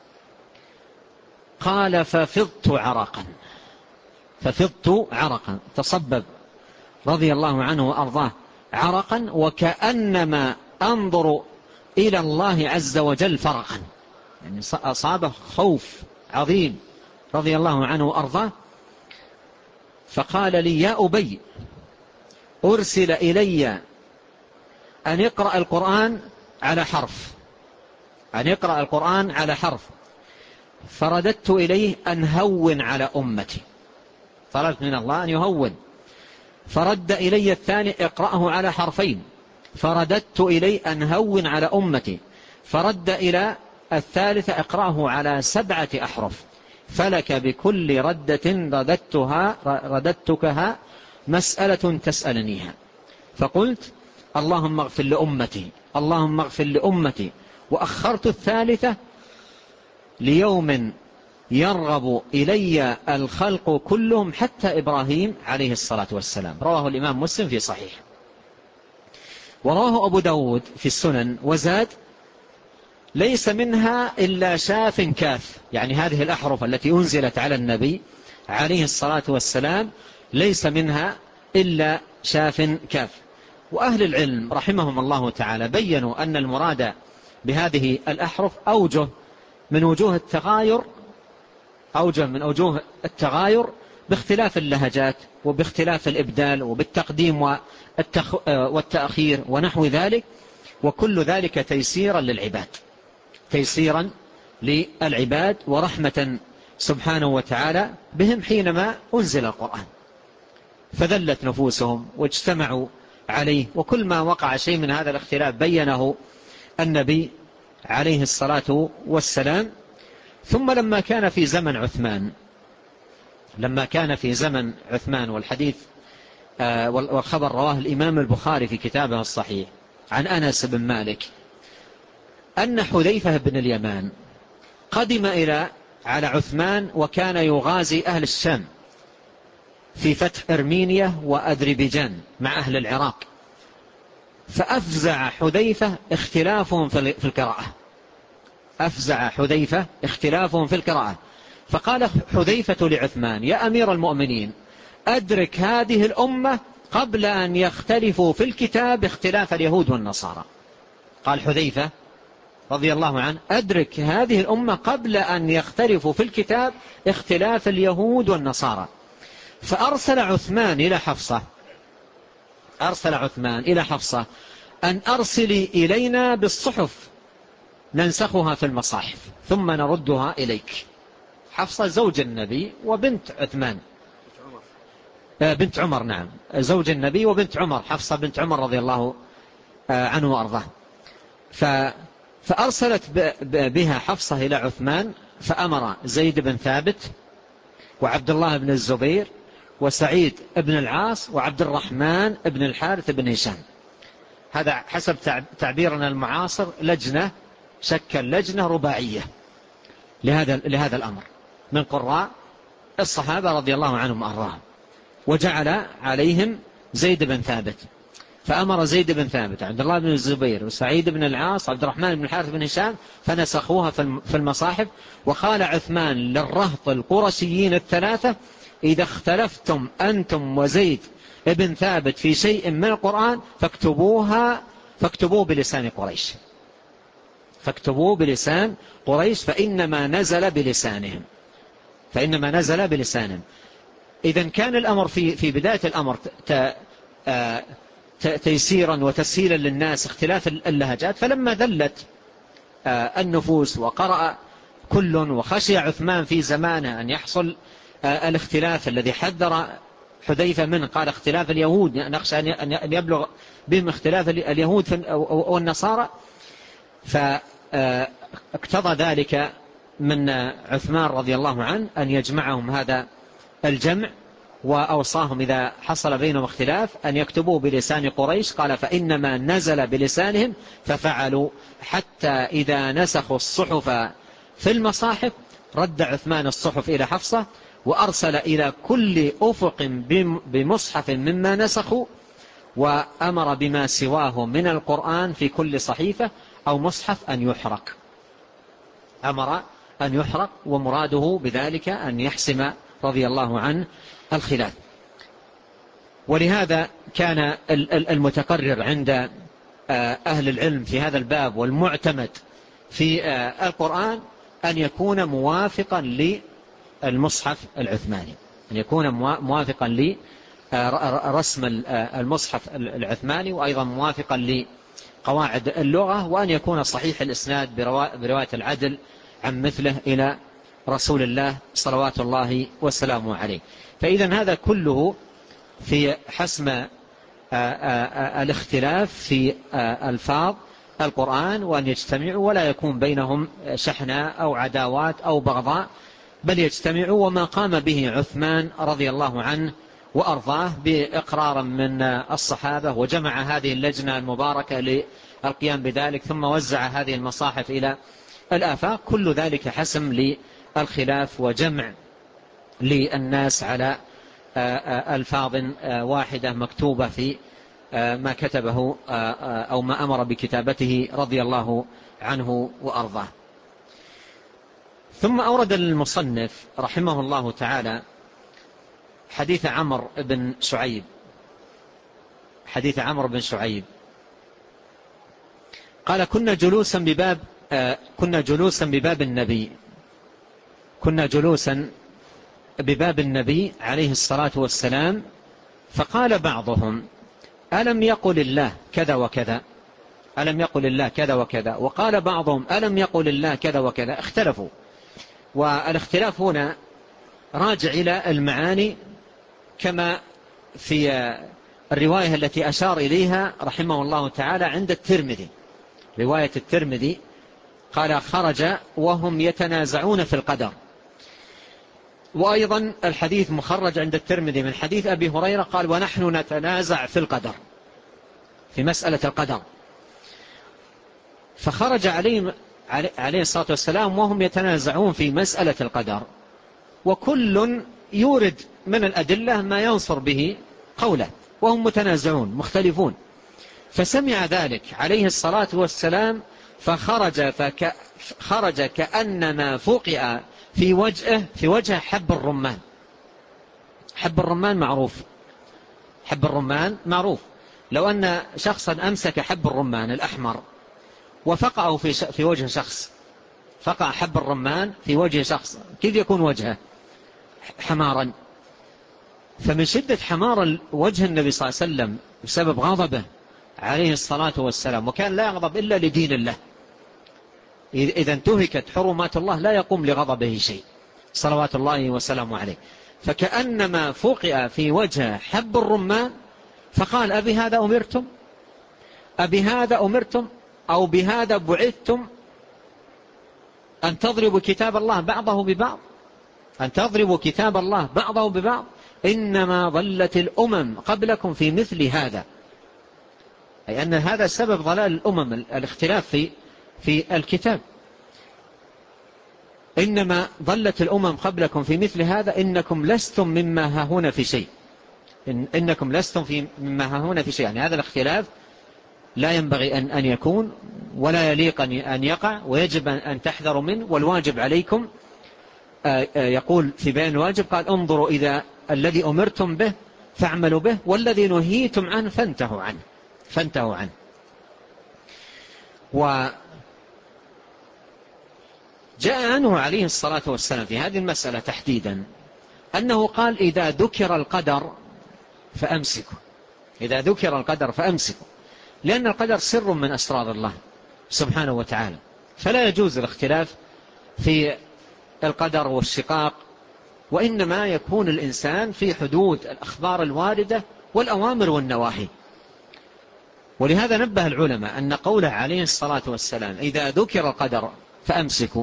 قال: ففضت عرقا ففضت عرقا تصبب رضي الله عنه وأرضاه عرقا، وكأنما أنظر إلى الله عز وجل فرقا، يعني أصابه خوف عظيم رضي الله عنه وأرضاه. فقال لي: يا أبي، أرسل إلي أن يقرأ القرآن على حرف أن يقرأ القرآن على حرف فرددت إليه أن هون على أمتي، طلبت من الله أن يهون، فرد إلي الثاني: اقرأه على حرفين، فرددت إليه أن هون على أمتي، فرد إلى الثالثة اقرأه على سبعة أحرف، فلك بكل ردة رددتها رددتكها مسألة تسألنيها. فقلت اللهم اغفر لأمتي اللهم اغفر لأمتي، وأخرت الثالثة ليوم يرغب إلي الخلق كلهم حتى إبراهيم عليه الصلاة والسلام. رواه الإمام مسلم في صحيح. ورواه أبو داود في السنن وزاد ليس منها إلا شاف كاف، يعني هذه الأحرف التي أنزلت على النبي عليه الصلاة والسلام ليس منها إلا شاف كاف. وأهل العلم رحمهم الله تعالى بيّنوا أن المراد بهذه الأحرف أوجه من وجوه التغاير أوجه من أوجه التغاير باختلاف اللهجات وباختلاف الإبدال وبالتقديم والتأخير ونحو ذلك، وكل ذلك تيسيرا للعباد تيسيرا للعباد ورحمة سبحانه وتعالى بهم حينما أنزل القرآن، فذلت نفوسهم واجتمعوا عليه. وكل ما وقع شيء من هذا الاختلاف بينه النبي عليه الصلاة والسلام. ثم لما كان في زمن عثمان لما كان في زمن عثمان والحديث آه والخبر رواه الإمام البخاري في كتابه الصحيح عن أنس بن مالك أن حذيفة بن اليمان قدم إلى على عثمان وكان يغازي أهل الشام في فتح أرمينيا وأذربيجان مع أهل العراق، فأفزع حذيفة اختلافهم في القراءة أفزع حذيفة اختلافهم في القراءة فقال حذيفة لعثمان يا أمير المؤمنين أدرك هذه الأمة قبل أن يختلفوا في الكتاب اختلاف اليهود والنصارى. قال حذيفة رضي الله عنه أدرك هذه الأمة قبل أن يختلفوا في الكتاب اختلاف اليهود والنصارى. فأرسل عثمان إلى حفصة أرسل عثمان إلى حفصة أن أرسلي إلينا بالصحف ننسخها في المصاحف ثم نردها إليك. حفصة زوج النبي وبنت عثمان بنت عمر نعم زوج النبي وبنت عمر حفصة بنت عمر رضي الله عنه وأرضاه. فأرسلت بها حفصة إلى عثمان فأمر زيد بن ثابت وعبد الله بن الزبير وسعيد بن العاص وعبد الرحمن بن الحارث بن هشام. هذا حسب تعبيرنا المعاصر لجنة شكل لجنة رباعية لهذا لهذا الأمر من قراء الصحابة رضي الله عنهم وأرضاهم، وجعل عليهم زيد بن ثابت. فأمر زيد بن ثابت عبد الله بن الزبير وسعيد بن العاص وعبد الرحمن بن الحارث بن هشام فنسخوها في المصاحف. وقال عثمان للرهط القرشيين الثلاثة إذا اختلفتم أنتم وزيد بن ثابت في شيء من القرآن فاكتبوها فاكتبوه بلسان قريش فاكتبوه بلسان قريش فإنما نزل بلسانهم فإنما نزل بلسانهم. إذن كان الأمر في في بداية الأمر تيسيرا وتسهيلا للناس اختلاف اللهجات، فلما ذلت النفوس وقرأ كل وخشي عثمان في زمانه أن يحصل الاختلاف الذي حذر حذيفة منه قال اختلاف اليهود نخشى أن يبلغ بهم اختلاف اليهود والنصارى، فاقتضى ذلك من عثمان رضي الله عنه أن يجمعهم هذا الجمع، وأوصاهم إذا حصل بينهم اختلاف أن يكتبوا بلسان قريش. قال فإنما نزل بلسانهم ففعلوا حتى إذا نسخوا الصحف في المصاحف رد عثمان الصحف إلى حفصة وأرسل إلى كل أفق بمصحف مما نسخوا وأمر بما سواه من القرآن في كل صحيفة أو مصحف أن يحرق أمر أن يحرق ومراده بذلك أن يحسم رضي الله عنه الخلاف. ولهذا كان المتقرر عند أهل العلم في هذا الباب والمعتمد في القرآن أن يكون موافقا للمصحف العثماني أن يكون موافقا لرسم المصحف العثماني وأيضا موافقا لقواعد اللغة، وأن يكون صحيح الإسناد برواية العدل عن مثله إلى رسول الله صلوات الله وسلامه عليه. فإذا هذا كله في حسم الاختلاف في الفاظ القرآن وأن يجتمعوا ولا يكون بينهم شحناء أو عداوات أو بغضاء، بل يجتمعوا. وما قام به عثمان رضي الله عنه وأرضاه بإقرار من الصحابة، وجمع هذه اللجنة المباركة للقيام بذلك، ثم وزع هذه المصاحف إلى الآفاق، كل ذلك حسم للخلاف وجمع للناس على ألفاظ واحدة مكتوبة في ما كتبه أو ما أمر بكتابته رضي الله عنه وأرضاه. ثم أورد المصنف رحمه الله تعالى حديث عمرو بن شعيب حديث عمرو بن شعيب قال: كنا جلوسا بباب كنا جلوسا بباب النبي كنا جلوسا بباب النبي عليه الصلاة والسلام، فقال بعضهم: ألم يقل الله كذا وكذا ألم يقل الله كذا وكذا وقال بعضهم: ألم يقل الله كذا وكذا. اختلفوا، والاختلاف هنا راجع إلى المعاني كما في الرواية التي أشار إليها رحمه الله تعالى عند الترمذي، رواية الترمذي قال: خرج وهم يتنازعون في القدر. وأيضا الحديث مخرج عند الترمذي من حديث أبي هريرة قال: ونحن نتنازع في القدر، في مسألة القدر. فخرج عليه عليه الصلاة والسلام وهم يتنازعون في مسألة القدر، وكل يورد من الأدلة ما ينصر به قوله، وهم متنازعون مختلفون. فسمع ذلك عليه الصلاة والسلام فخرج فك خرج كأنما فوقئ في وجهه في وجه حب الرمان. حب الرمان معروف، حب الرمان معروف. لو أن شخصا أمسك حب الرمان الأحمر وفقعه في في وجه شخص، فقع حب الرمان في وجه شخص، كيف يكون وجهه؟ حمارا. فمن شدة حمار وجه النبي صلى الله عليه وسلم بسبب غضبه عليه الصلاة والسلام، وكان لا يغضب إلا لدين الله، إذا انتهكت حرمات الله لا يقوم لغضبه شيء صلوات الله وسلامه عليه. فكأنما فوقئ في وجه حب الرمان، فقال: أبي هذا أمرتم أبي هذا أمرتم أو بهذا بعثتم أن تضربوا كتاب الله بعضه ببعض أن تضربوا كتاب الله بعضه ببعض إنما ضلت الأمم قبلكم في مثل هذا، أي أن هذا سبب ضلال الأمم، الاختلاف في في الكتاب. إنما ضلت الأمم قبلكم في مثل هذا إنكم لستم مما هاهون في شيء إن إنكم لستم في مما هاهون في شيء. يعني هذا الاختلاف لا ينبغي أن أن يكون ولا يليق أن يقع، ويجب أن تحذروا منه. والواجب عليكم، يقول في بيان الواجب قال: انظروا إذا الذي أمرتم به فاعملوا به، والذي نهيتم عنه فانتهوا عنه فانتهوا عنه. وجاء عنه عليه الصلاة والسلام في هذه المسألة تحديدا أنه قال: إذا ذكر القدر فأمسكوا إذا ذكر القدر فأمسكوا لأن القدر سر من أسرار الله سبحانه وتعالى، فلا يجوز الاختلاف في القدر والشقاق، وإنما يكون الإنسان في حدود الأخبار الواردة والأوامر والنواهي. ولهذا نبه العلماء أن قوله عليه الصلاة والسلام: إذا ذكر القدر فأمسكوا،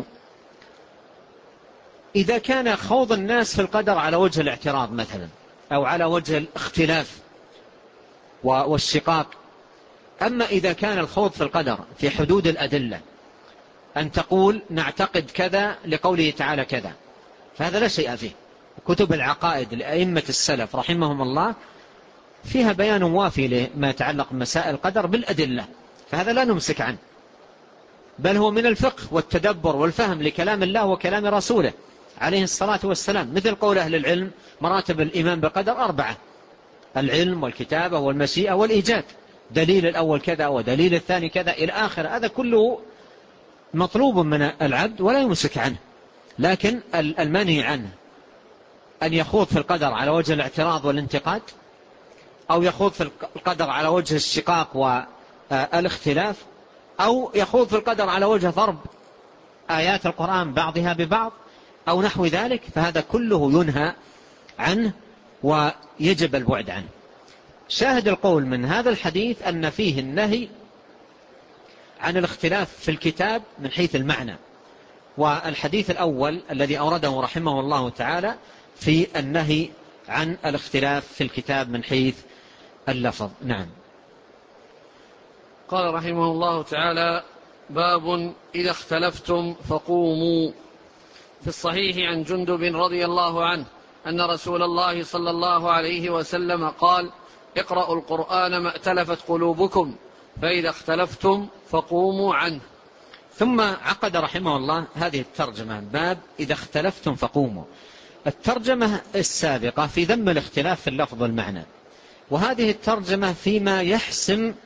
إذا كان خوض الناس في القدر على وجه الاعتراض مثلا، أو على وجه الاختلاف والشقاق. أما إذا كان الخوض في القدر في حدود الأدلة، أن تقول نعتقد كذا لقوله تعالى كذا، فهذا لا شيء فيه. كتب العقائد لأئمة السلف رحمهم الله فيها بيان وافي لما يتعلق بمسائل القدر بالأدلة، فهذا لا نمسك عنه، بل هو من الفقه والتدبر والفهم لكلام الله وكلام رسوله عليه الصلاة والسلام. مثل قول أهل العلم: مراتب الإيمان بالقدر أربعة: العلم والكتابة والمشيئة والإيجاد، دليل الأول كذا ودليل الثاني كذا إلى آخر. هذا كله مطلوب من العبد ولا يمسك عنه، لكن المنهي عنه أن يخوض في القدر على وجه الاعتراض والانتقاد، أو يخوض في القدر على وجه الشقاق والاختلاف، أو يخوض في القدر على وجه ضرب آيات القرآن بعضها ببعض أو نحو ذلك، فهذا كله ينهى عنه ويجب البعد عنه. شاهد القول من هذا الحديث أن فيه النهي عن الاختلاف في الكتاب من حيث المعنى، والحديث الأول الذي أورده رحمه الله تعالى في النهي عن الاختلاف في الكتاب من حيث اللفظ. نعم. قال رحمه الله تعالى: باب إذا اختلفتم فقوموا. في الصحيح عن جندب رضي الله عنه أن رسول الله صلى الله عليه وسلم قال: اقرأوا القرآن ما ائتلفت قلوبكم، فإذا اختلفتم فقوموا عنه. ثم عقد رحمه الله هذه الترجمة: باب إذا اختلفتم فقوموا. الترجمة السابقة في ذم الاختلاف في اللفظ والمعنى، وهذه الترجمة فيما يحسم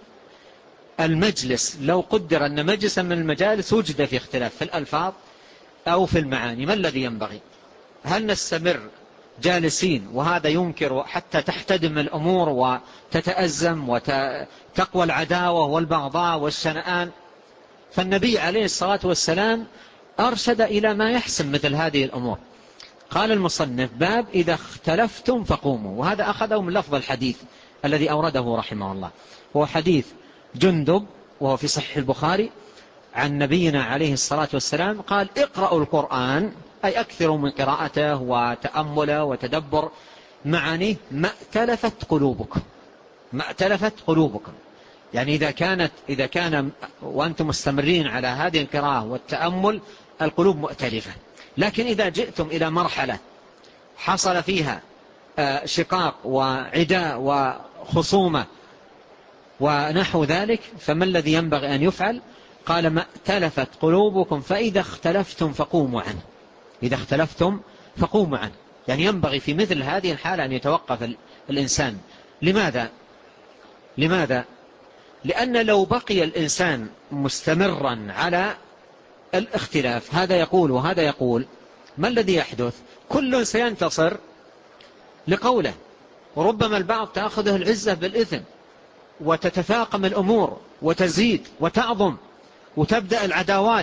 المجلس. لو قدر أن مجلسا من المجالس وجد في اختلاف في الألفاظ أو في المعاني، ما الذي ينبغي؟ هل نستمر جالسين وهذا ينكر حتى تحتدم الأمور وتتأزم وتقوى العداوة والبغضاء والشنآن؟ فالنبي عليه الصلاة والسلام أرشد إلى ما يحسم مثل هذه الأمور. قال المصنف: باب إذا اختلفتم فقوموا، وهذا أخذه من لفظ الحديث الذي أورده رحمه الله، هو حديث جندب وهو في صحيح البخاري عن نبينا عليه الصلاة والسلام قال: اقرأوا القرآن، أي أكثروا من قراءته وتأمله وتدبر معانيه، ما ائتلفت قلوبكم. ما ائتلفت قلوبكم يعني إذا كانت إذا كان وأنتم مستمرين على هذه القراءة والتأمل القلوب مؤتلفة. لكن إذا جئتم إلى مرحلة حصل فيها شقاق وعداء وخصومة ونحو ذلك، فما الذي ينبغي أن يفعل؟ قال: ما ائتلفت قلوبكم فإذا اختلفتم فقوموا عنه. إذا اختلفتم فقوموا عنه، يعني ينبغي في مثل هذه الحالة أن يتوقف الإنسان. لماذا؟ لماذا؟ لأن لو بقي الإنسان مستمرا على الاختلاف، هذا يقول وهذا يقول، ما الذي يحدث؟ كل سينتصر لقوله، وربما البعض تأخذه العزة بالإثم وتتفاقم الأمور وتزيد وتعظم وتبدأ العداوات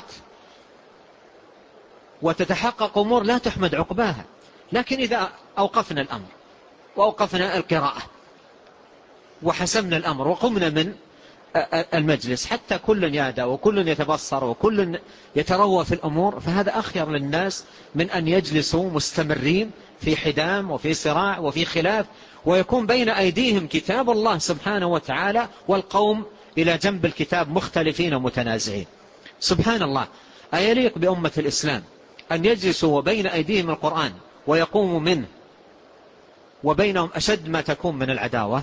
وتتحقق أمور لا تحمد عقباها. لكن إذا أوقفنا الأمر وأوقفنا القراءة وحسمنا الأمر وقمنا من المجلس حتى كل يهدى وكل يتبصر وكل يتروى في الأمور، فهذا أخير للناس من أن يجلسوا مستمرين في حدام وفي صراع وفي خلاف، ويكون بين أيديهم كتاب الله سبحانه وتعالى والقوم إلى جنب الكتاب مختلفين ومتنازعين. سبحان الله، أيليق بأمة الإسلام أن يجلسوا وبين أيديهم القرآن ويقوموا منه وبينهم أشد ما تكون من العداوة؟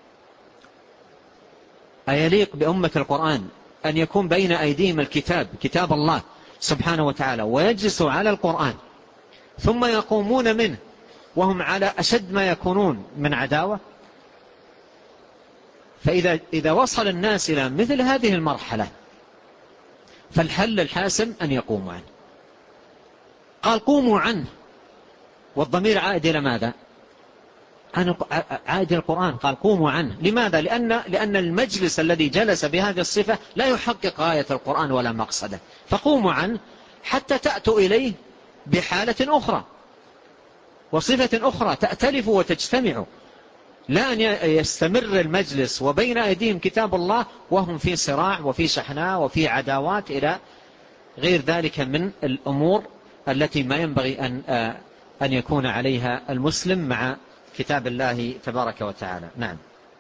أيليق بأمة القرآن أن يكون بين أيديهم الكتاب كتاب الله سبحانه وتعالى ويجلسوا على القرآن ثم يقومون منه وهم على أشد ما يكونون من عداوة؟ فإذا إذا وصل الناس إلى مثل هذه المرحلة فالحل الحاسم أن يقوموا عنه. قال: قوموا عنه، والضمير عائد إلى ماذا؟ عائد القرآن. قال: قوموا عنه. لماذا؟ لأن, لأن المجلس الذي جلس بهذه الصفة لا يحقق غاية القرآن ولا مقصده، فقوموا عنه حتى تأتوا إليه بحالة أخرى وصفة أخرى تأتلف وتجتمع، لا أن يستمر المجلس وبين أيديهم كتاب الله وهم في صراع وفي شحناء وفي عداوات إلى غير ذلك من الأمور التي ما ينبغي أن, أن يكون عليها المسلم مع كتاب الله تبارك وتعالى. نعم.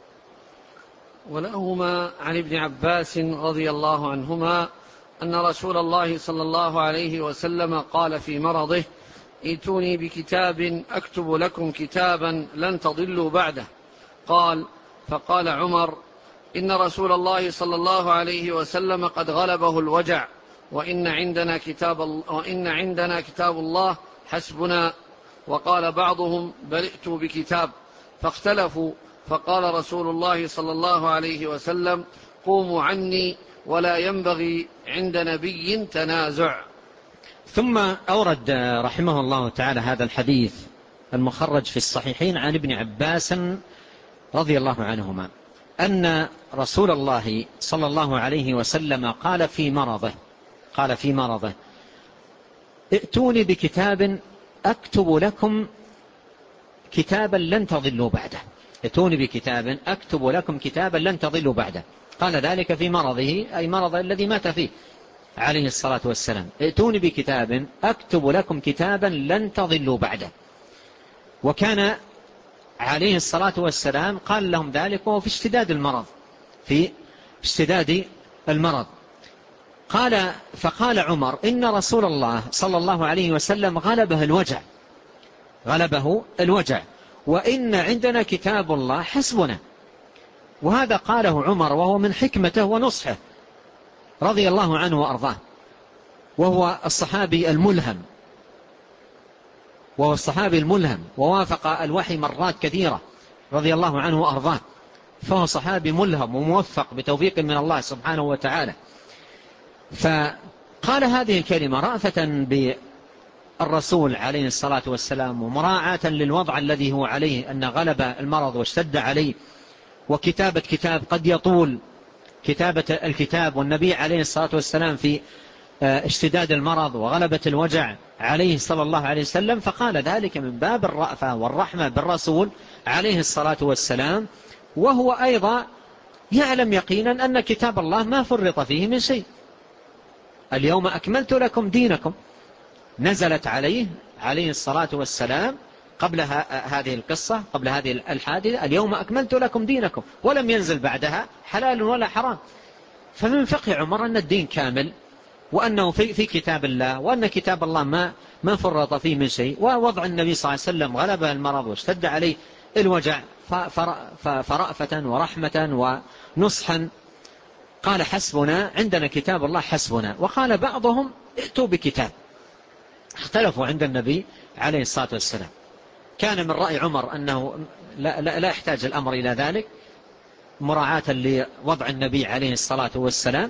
ولهما عن ابن عباس رضي الله عنهما أن رسول الله صلى الله عليه وسلم قال في مرضه: ائتوني بكتاب أكتب لكم كتابا لن تضلوا بعده. قال: فقال عمر: إن رسول الله صلى الله عليه وسلم قد غلبه الوجع، وإن عندنا كتاب, وإن عندنا كتاب الله حسبنا. وقال بعضهم: بل ائتوا بكتاب. فاختلفوا، فقال رسول الله صلى الله عليه وسلم: قوموا عني، ولا ينبغي عند نبي تنازع. ثم أورد رحمه الله تعالى هذا الحديث المخرج في الصحيحين عن ابن عباس رضي الله عنهما أن رسول الله صلى الله عليه وسلم قال في مرضه قال في مرضه: ائتوني بكتاب أكتب لكم كتابا لن تضلوا بعده. ائتوني بكتاب أكتب لكم كتابا لن تضلوا بعده. قال ذلك في مرضه، أي مرض الذي مات فيه عليه الصلاة والسلام: ائتوني بكتاب أكتب لكم كتابا لن تضلوا بعده. وكان عليه الصلاة والسلام قال لهم ذلك وهو في اشتداد المرض، في اشتداد المرض. قال فقال عمر: إن رسول الله صلى الله عليه وسلم غلبه الوجع، غلبه الوجع، وإن عندنا كتاب الله حسبنا. وهذا قاله عمر وهو من حكمته ونصحه رضي الله عنه وأرضاه، وهو الصحابي الملهم، وهو الصحابي الملهم ووافق الوحي مرات كثيرة رضي الله عنه وأرضاه، فهو صحابي ملهم وموفق بتوفيق من الله سبحانه وتعالى. فقال هذه الكلمة رأفة بالرسول عليه الصلاة والسلام، ومراعاة للوضع الذي هو عليه، أن غلب المرض واشتد عليه، وكتابة كتاب قد يطول كتابة الكتاب، والنبي عليه الصلاة والسلام في اشتداد المرض وغلبة الوجع عليه صلى الله عليه وسلم. فقال ذلك من باب الرأفة والرحمة بالرسول عليه الصلاة والسلام، وهو أيضا يعلم يقينا أن كتاب الله ما فرط فيه من شيء. اليوم أكملت لكم دينكم نزلت عليه عليه الصلاة والسلام قبل هذه القصة، قبل هذه الحادثة: اليوم أكملت لكم دينكم، ولم ينزل بعدها حلال ولا حرام. فمن فقه عمر أن الدين كامل، وأنه في, في كتاب الله، وأن كتاب الله ما, ما فرط فيه من شيء. ووضع النبي صلى الله عليه وسلم غلبه المرض واشتد عليه الوجع، فرأفة ورحمة ونصحا قال: حسبنا، عندنا كتاب الله حسبنا. وقال بعضهم: ائتوا بكتاب. اختلفوا عند النبي عليه الصلاة والسلام. كان من رأي عمر أنه لا, لا, لا يحتاج الأمر إلى ذلك مراعاة لوضع النبي عليه الصلاة والسلام.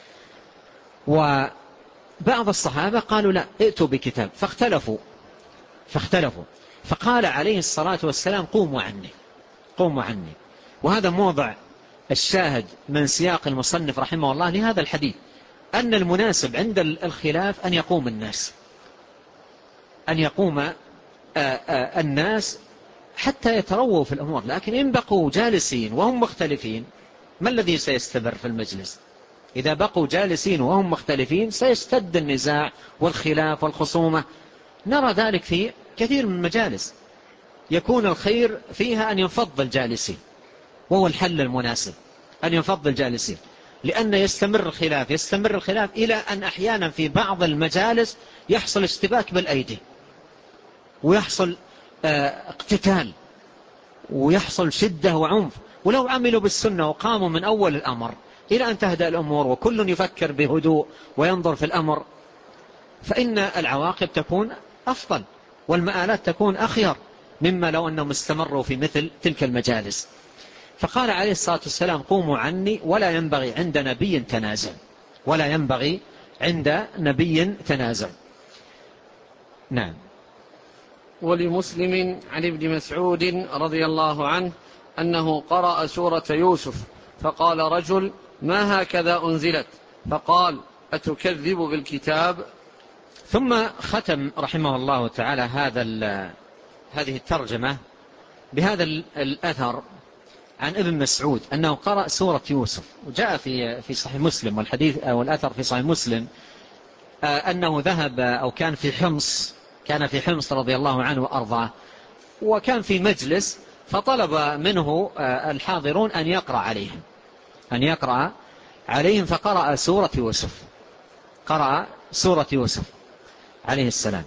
وبعض الصحابة قالوا: لا، ائتوا بكتاب. فاختلفوا فاختلفوا فقال عليه الصلاة والسلام: قوموا عني، قوموا عني. وهذا موضع الشاهد من سياق المصنف رحمه الله لهذا الحديث، أن المناسب عند الخلاف أن يقوم الناس، أن يقوم الناس حتى يترووا في الأمور. لكن إن بقوا جالسين وهم مختلفين، ما الذي سيستمر في المجلس؟ إذا بقوا جالسين وهم مختلفين سيشتد النزاع والخلاف والخصومة. نرى ذلك في كثير من المجالس، يكون الخير فيها أن ينفض الجالسين، وهو الحل المناسب أن ينفض الجالسين، لأن يستمر الخلاف يستمر الخلاف إلى أن أحيانا في بعض المجالس يحصل اشتباك بالأيدي، ويحصل اقتتال، ويحصل شدة وعنف. ولو عملوا بالسنة وقاموا من أول الأمر إلى أن تهدأ الأمور وكل يفكر بهدوء وينظر في الأمر، فإن العواقب تكون أفضل والمآلات تكون أخير مما لو أنهم استمروا في مثل تلك المجالس. فقال عليه الصلاة والسلام: قوموا عني، ولا ينبغي عند نبي تنازع، ولا ينبغي عند نبي تنازع. نعم. ولمسلم عن ابن مسعود رضي الله عنه أنه قرأ سورة يوسف فقال رجل: ما هكذا أنزلت؟ فقال: أتكذب بالكتاب؟ ثم ختم رحمه الله تعالى هذا هذه الترجمة بهذا الأثر عن ابن مسعود أنه قرأ سورة يوسف. وجاء في في صحيح مسلم، والحديث أو الأثر في صحيح مسلم، أنه ذهب أو كان في حمص كان في حمص رضي الله عنه وأرضاه، وكان في مجلس، فطلب منه الحاضرون أن يقرأ عليهم أن يقرأ عليهم فقرأ سورة يوسف قرأ سورة يوسف عليه السلام.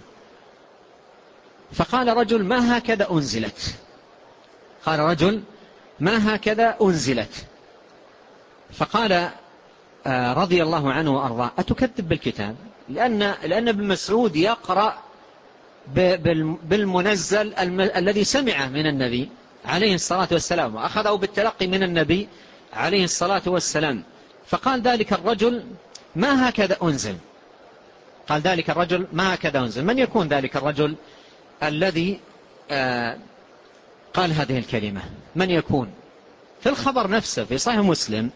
فقال رجل: ما هكذا أنزلت؟ قال رجل: ما هكذا أنزلت؟ فقال رضي الله عنه وأرضاه: أتكذب بالكتاب؟ لأن لأن ابن مسعود يقرأ بالمنزل الذي سمعه من النبي عليه الصلاة والسلام، وأخذه بالتلقي من النبي عليه الصلاة والسلام. فقال ذلك الرجل: ما هكذا أنزل؟ قال ذلك الرجل: ما هكذا أنزل. من يكون ذلك الرجل الذي آه قال هذه الكلمة؟ من يكون؟ في الخبر نفسه في صحيح مسلم،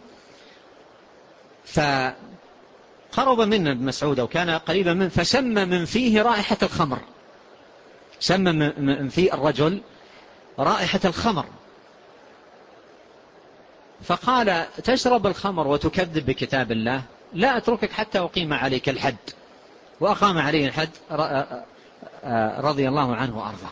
فقرب من ابن مسعود وكان قريبا منه، فشم من فيه رائحة الخمر، شم من فيه الرجل رائحة الخمر، فقال تشرب الخمر وتكذب بكتاب الله، لا أتركك حتى أقيم عليك الحد. وأقام عليه الحد رضي الله عنه وأرضاه.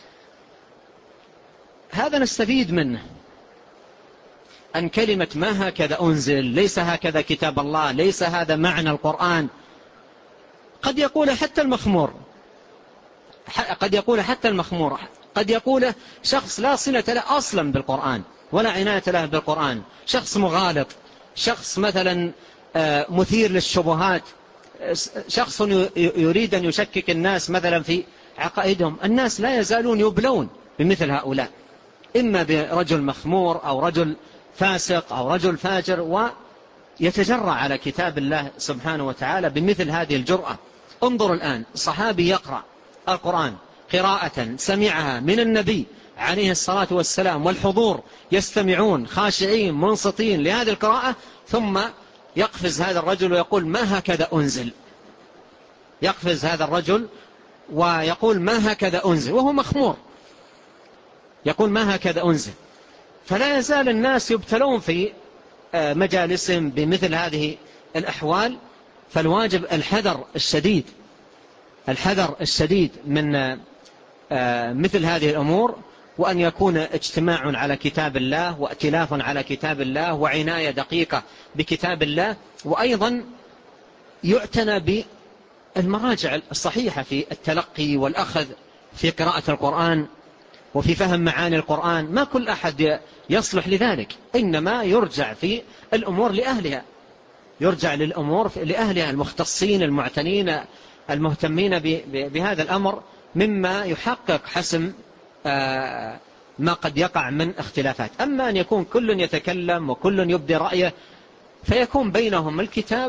هذا نستفيد منه أن كلمة ما هكذا أنزل، ليس هكذا كتاب الله، ليس هذا معنى القرآن، قد يقول حتى المخمور، قد يقول حتى المخمور قد يقول شخص لا صلة له أصلا بالقرآن ولا عناية له بالقرآن، شخص مغالط، شخص مثلا مثير للشبهات، شخص يريد أن يشكك الناس مثلا في عقائدهم. الناس لا يزالون يبلون بمثل هؤلاء، إما برجل مخمور أو رجل فاسق أو رجل فاجر، ويتجرأ على كتاب الله سبحانه وتعالى بمثل هذه الجرأة. انظر الآن صحابي يقرأ القرآن قراءة سمعها من النبي عليه الصلاة والسلام، والحضور يستمعون خاشعين منصتين لهذه القراءة، ثم يقفز هذا الرجل ويقول ما هكذا أنزل، يقفز هذا الرجل ويقول ما هكذا أنزل وهو مخمور، يقول ما هكذا أنزل. فلا يزال الناس يبتلون في مجالسهم بمثل هذه الأحوال. فالواجب الحذر الشديد، الحذر الشديد من مثل هذه الأمور، وأن يكون اجتماع على كتاب الله وائتلاف على كتاب الله وعناية دقيقة بكتاب الله. وأيضا يعتنى بالمراجع الصحيحة في التلقي والأخذ في قراءة القرآن وفي فهم معاني القرآن. ما كل أحد يصلح لذلك، إنما يرجع في الأمور لأهلها، يرجع للأمور لأهلها المختصين المعتنين المهتمين بهذا الأمر، مما يحقق حسم ما قد يقع من اختلافات. أما أن يكون كل يتكلم وكل يبدي رأيه فيكون بينهم الكتاب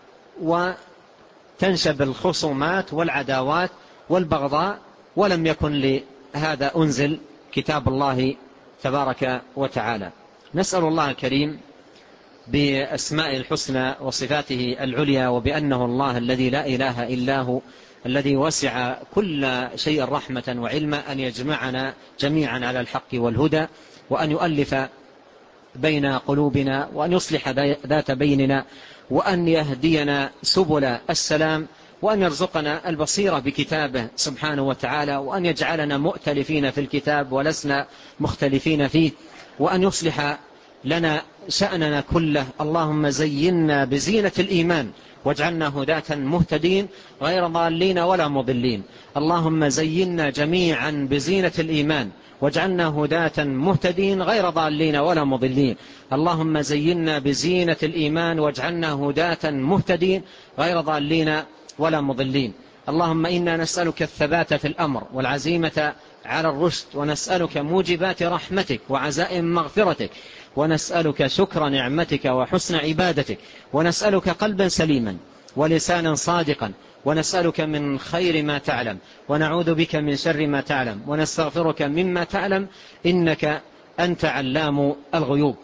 وتنشب الخصومات والعداوات والبغضاء، ولم يكن لهذا أنزل كتاب الله تبارك وتعالى. نسأل الله الكريم بأسماء الحسنى وصفاته العليا وبأنه الله الذي لا إله إلا هو الذي وسع كل شيء رحمة وعلما أن يجمعنا جميعا على الحق والهدى، وأن يؤلف بين قلوبنا، وأن يصلح ذات بيننا، وأن يهدينا سبل السلام، وأن يرزقنا البصيرة بكتابه سبحانه وتعالى، وأن يجعلنا مؤتلفين في الكتاب ولسنا مختلفين فيه، وأن يصلح لنا شأننا كله. اللهم زينا بزينة الإيمان واجعلنا هداة مهتدين غير ضالين ولا مضلين. اللهم زينا جميعا بزينة الإيمان واجعلنا هداة مهتدين غير ضالين ولا مضلين. اللهم زينا بزينة الإيمان واجعلنا هداة مهتدين غير ضالين ولا مضلين. اللهم إنا نسألك الثبات في الأمر والعزيمة على الرشد، ونسألك موجبات رحمتك وعزائم مغفرتك، ونسألك شكر نعمتك وحسن عبادتك، ونسألك قلبا سليما ولسانا صادقا، ونسألك من خير ما تعلم، ونعوذ بك من شر ما تعلم، ونستغفرك مما تعلم، إنك أنت علام الغيوب.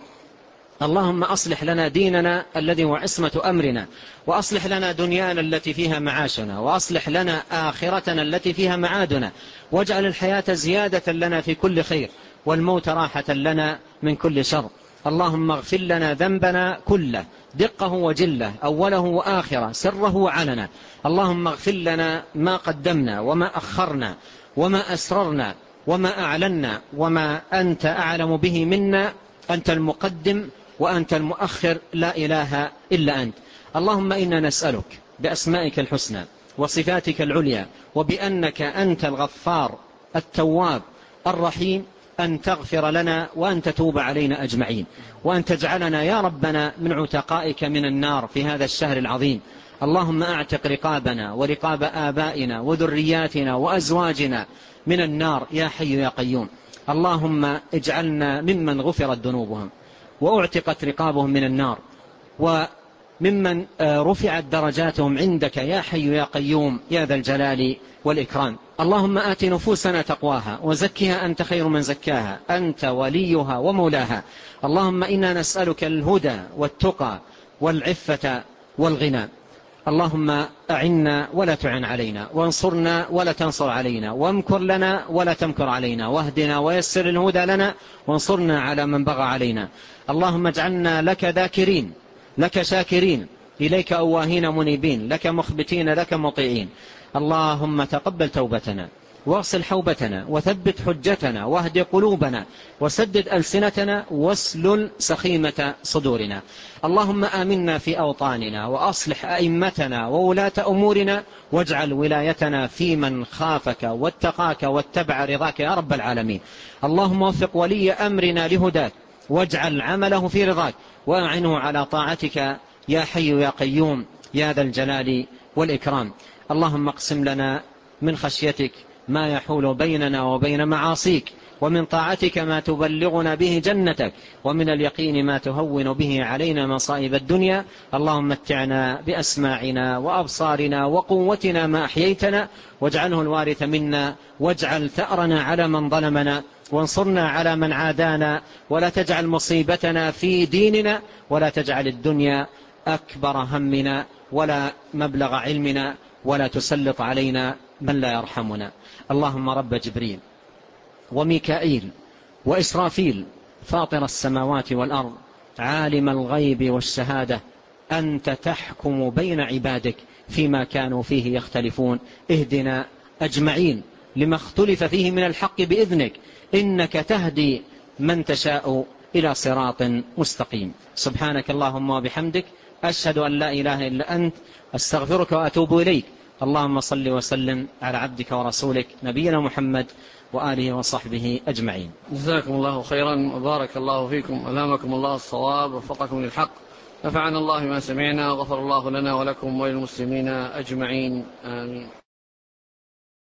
اللهم أصلح لنا ديننا الذي هو عصمة أمرنا، وأصلح لنا دنيانا التي فيها معاشنا، وأصلح لنا آخرتنا التي فيها معادنا، واجعل الحياة زيادة لنا في كل خير، والموت راحة لنا من كل شر. اللهم اغفر لنا ذنبنا كله دقه وجله، أوله وآخره، سره وعلنا. اللهم اغفر لنا ما قدمنا وما أخرنا وما أسررنا وما أعلنا وما أنت أعلم به منا. أنت المقدم وأنت المؤخر، لا إله إلا أنت. اللهم إنا نسألك بأسمائك الحسنى وصفاتك العليا وبأنك أنت الغفار التواب الرحيم أن تغفر لنا وأن تتوب علينا أجمعين، وأن تجعلنا يا ربنا من عتقائك من النار في هذا الشهر العظيم. اللهم أعتق رقابنا ورقاب آبائنا وذرياتنا وأزواجنا من النار يا حي يا قيوم. اللهم اجعلنا ممن غفرت ذنوبهم وأعتقت رقابهم من النار، وممن رفعت درجاتهم عندك يا حي يا قيوم يا ذا الجلال والإكرام. اللهم آت نفوسنا تقواها وزكها أنت خير من زكاها، أنت وليها ومولاها. اللهم إنا نسألك الهدى والتقى والعفة والغنى. اللهم أعنا ولا تعن علينا، وانصرنا ولا تنصر علينا، وامكر لنا ولا تمكر علينا، واهدنا ويسر الهدى لنا، وانصرنا على من بغى علينا. اللهم اجعلنا لك ذاكرين، لك شاكرين، إليك أواهين منيبين، لك مخبتين، لك مطيعين. اللهم تقبل توبتنا، واغسل حوبتنا، وثبت حجتنا، واهد قلوبنا، وسدد ألسنتنا، واسلل سخيمة صدورنا. اللهم آمنا في أوطاننا، وأصلح أئمتنا وولاة أمورنا، واجعل ولايتنا في من خافك واتقاك واتبع رضاك يا رب العالمين. اللهم وفق ولي أمرنا لهداك، واجعل عمله في رضاك، وأعنه على طاعتك يا حي يا قيوم يا ذا الجلال والإكرام. اللهم اقسم لنا من خشيتك ما يحول بيننا وبين معاصيك، ومن طاعتك ما تبلغنا به جنتك، ومن اليقين ما تهون به علينا مصائب الدنيا. اللهم متعنا بأسماعنا وأبصارنا وقوتنا ما أحييتنا، واجعله الوارث منا، واجعل ثأرنا على من ظلمنا، وانصرنا على من عادانا، ولا تجعل مصيبتنا في ديننا، ولا تجعل الدنيا أكبر همنا ولا مبلغ علمنا، ولا تسلط علينا من لا يرحمنا. اللهم رب جبريل وميكائيل وإسرافيل فاطر السماوات والأرض، عالم الغيب والشهادة، أنت تحكم بين عبادك فيما كانوا فيه يختلفون. اهدنا أجمعين لما اختلف فيه من الحق بإذنك، إنك تهدي من تشاء إلى صراط مستقيم. سبحانك اللهم وبحمدك، أشهد أن لا إله إلا أنت، أستغفرك وأتوب إليك. اللهم صل وسلم على عبدك ورسولك نبينا محمد وآله وصحبه أجمعين. جزاكم الله خيرا وبارك الله فيكم، ألهمكم الله الصواب ووفقكم للحق، نفعنا الله ما سمعنا، وغفر الله لنا ولكم وللمسلمين أجمعين، آمين.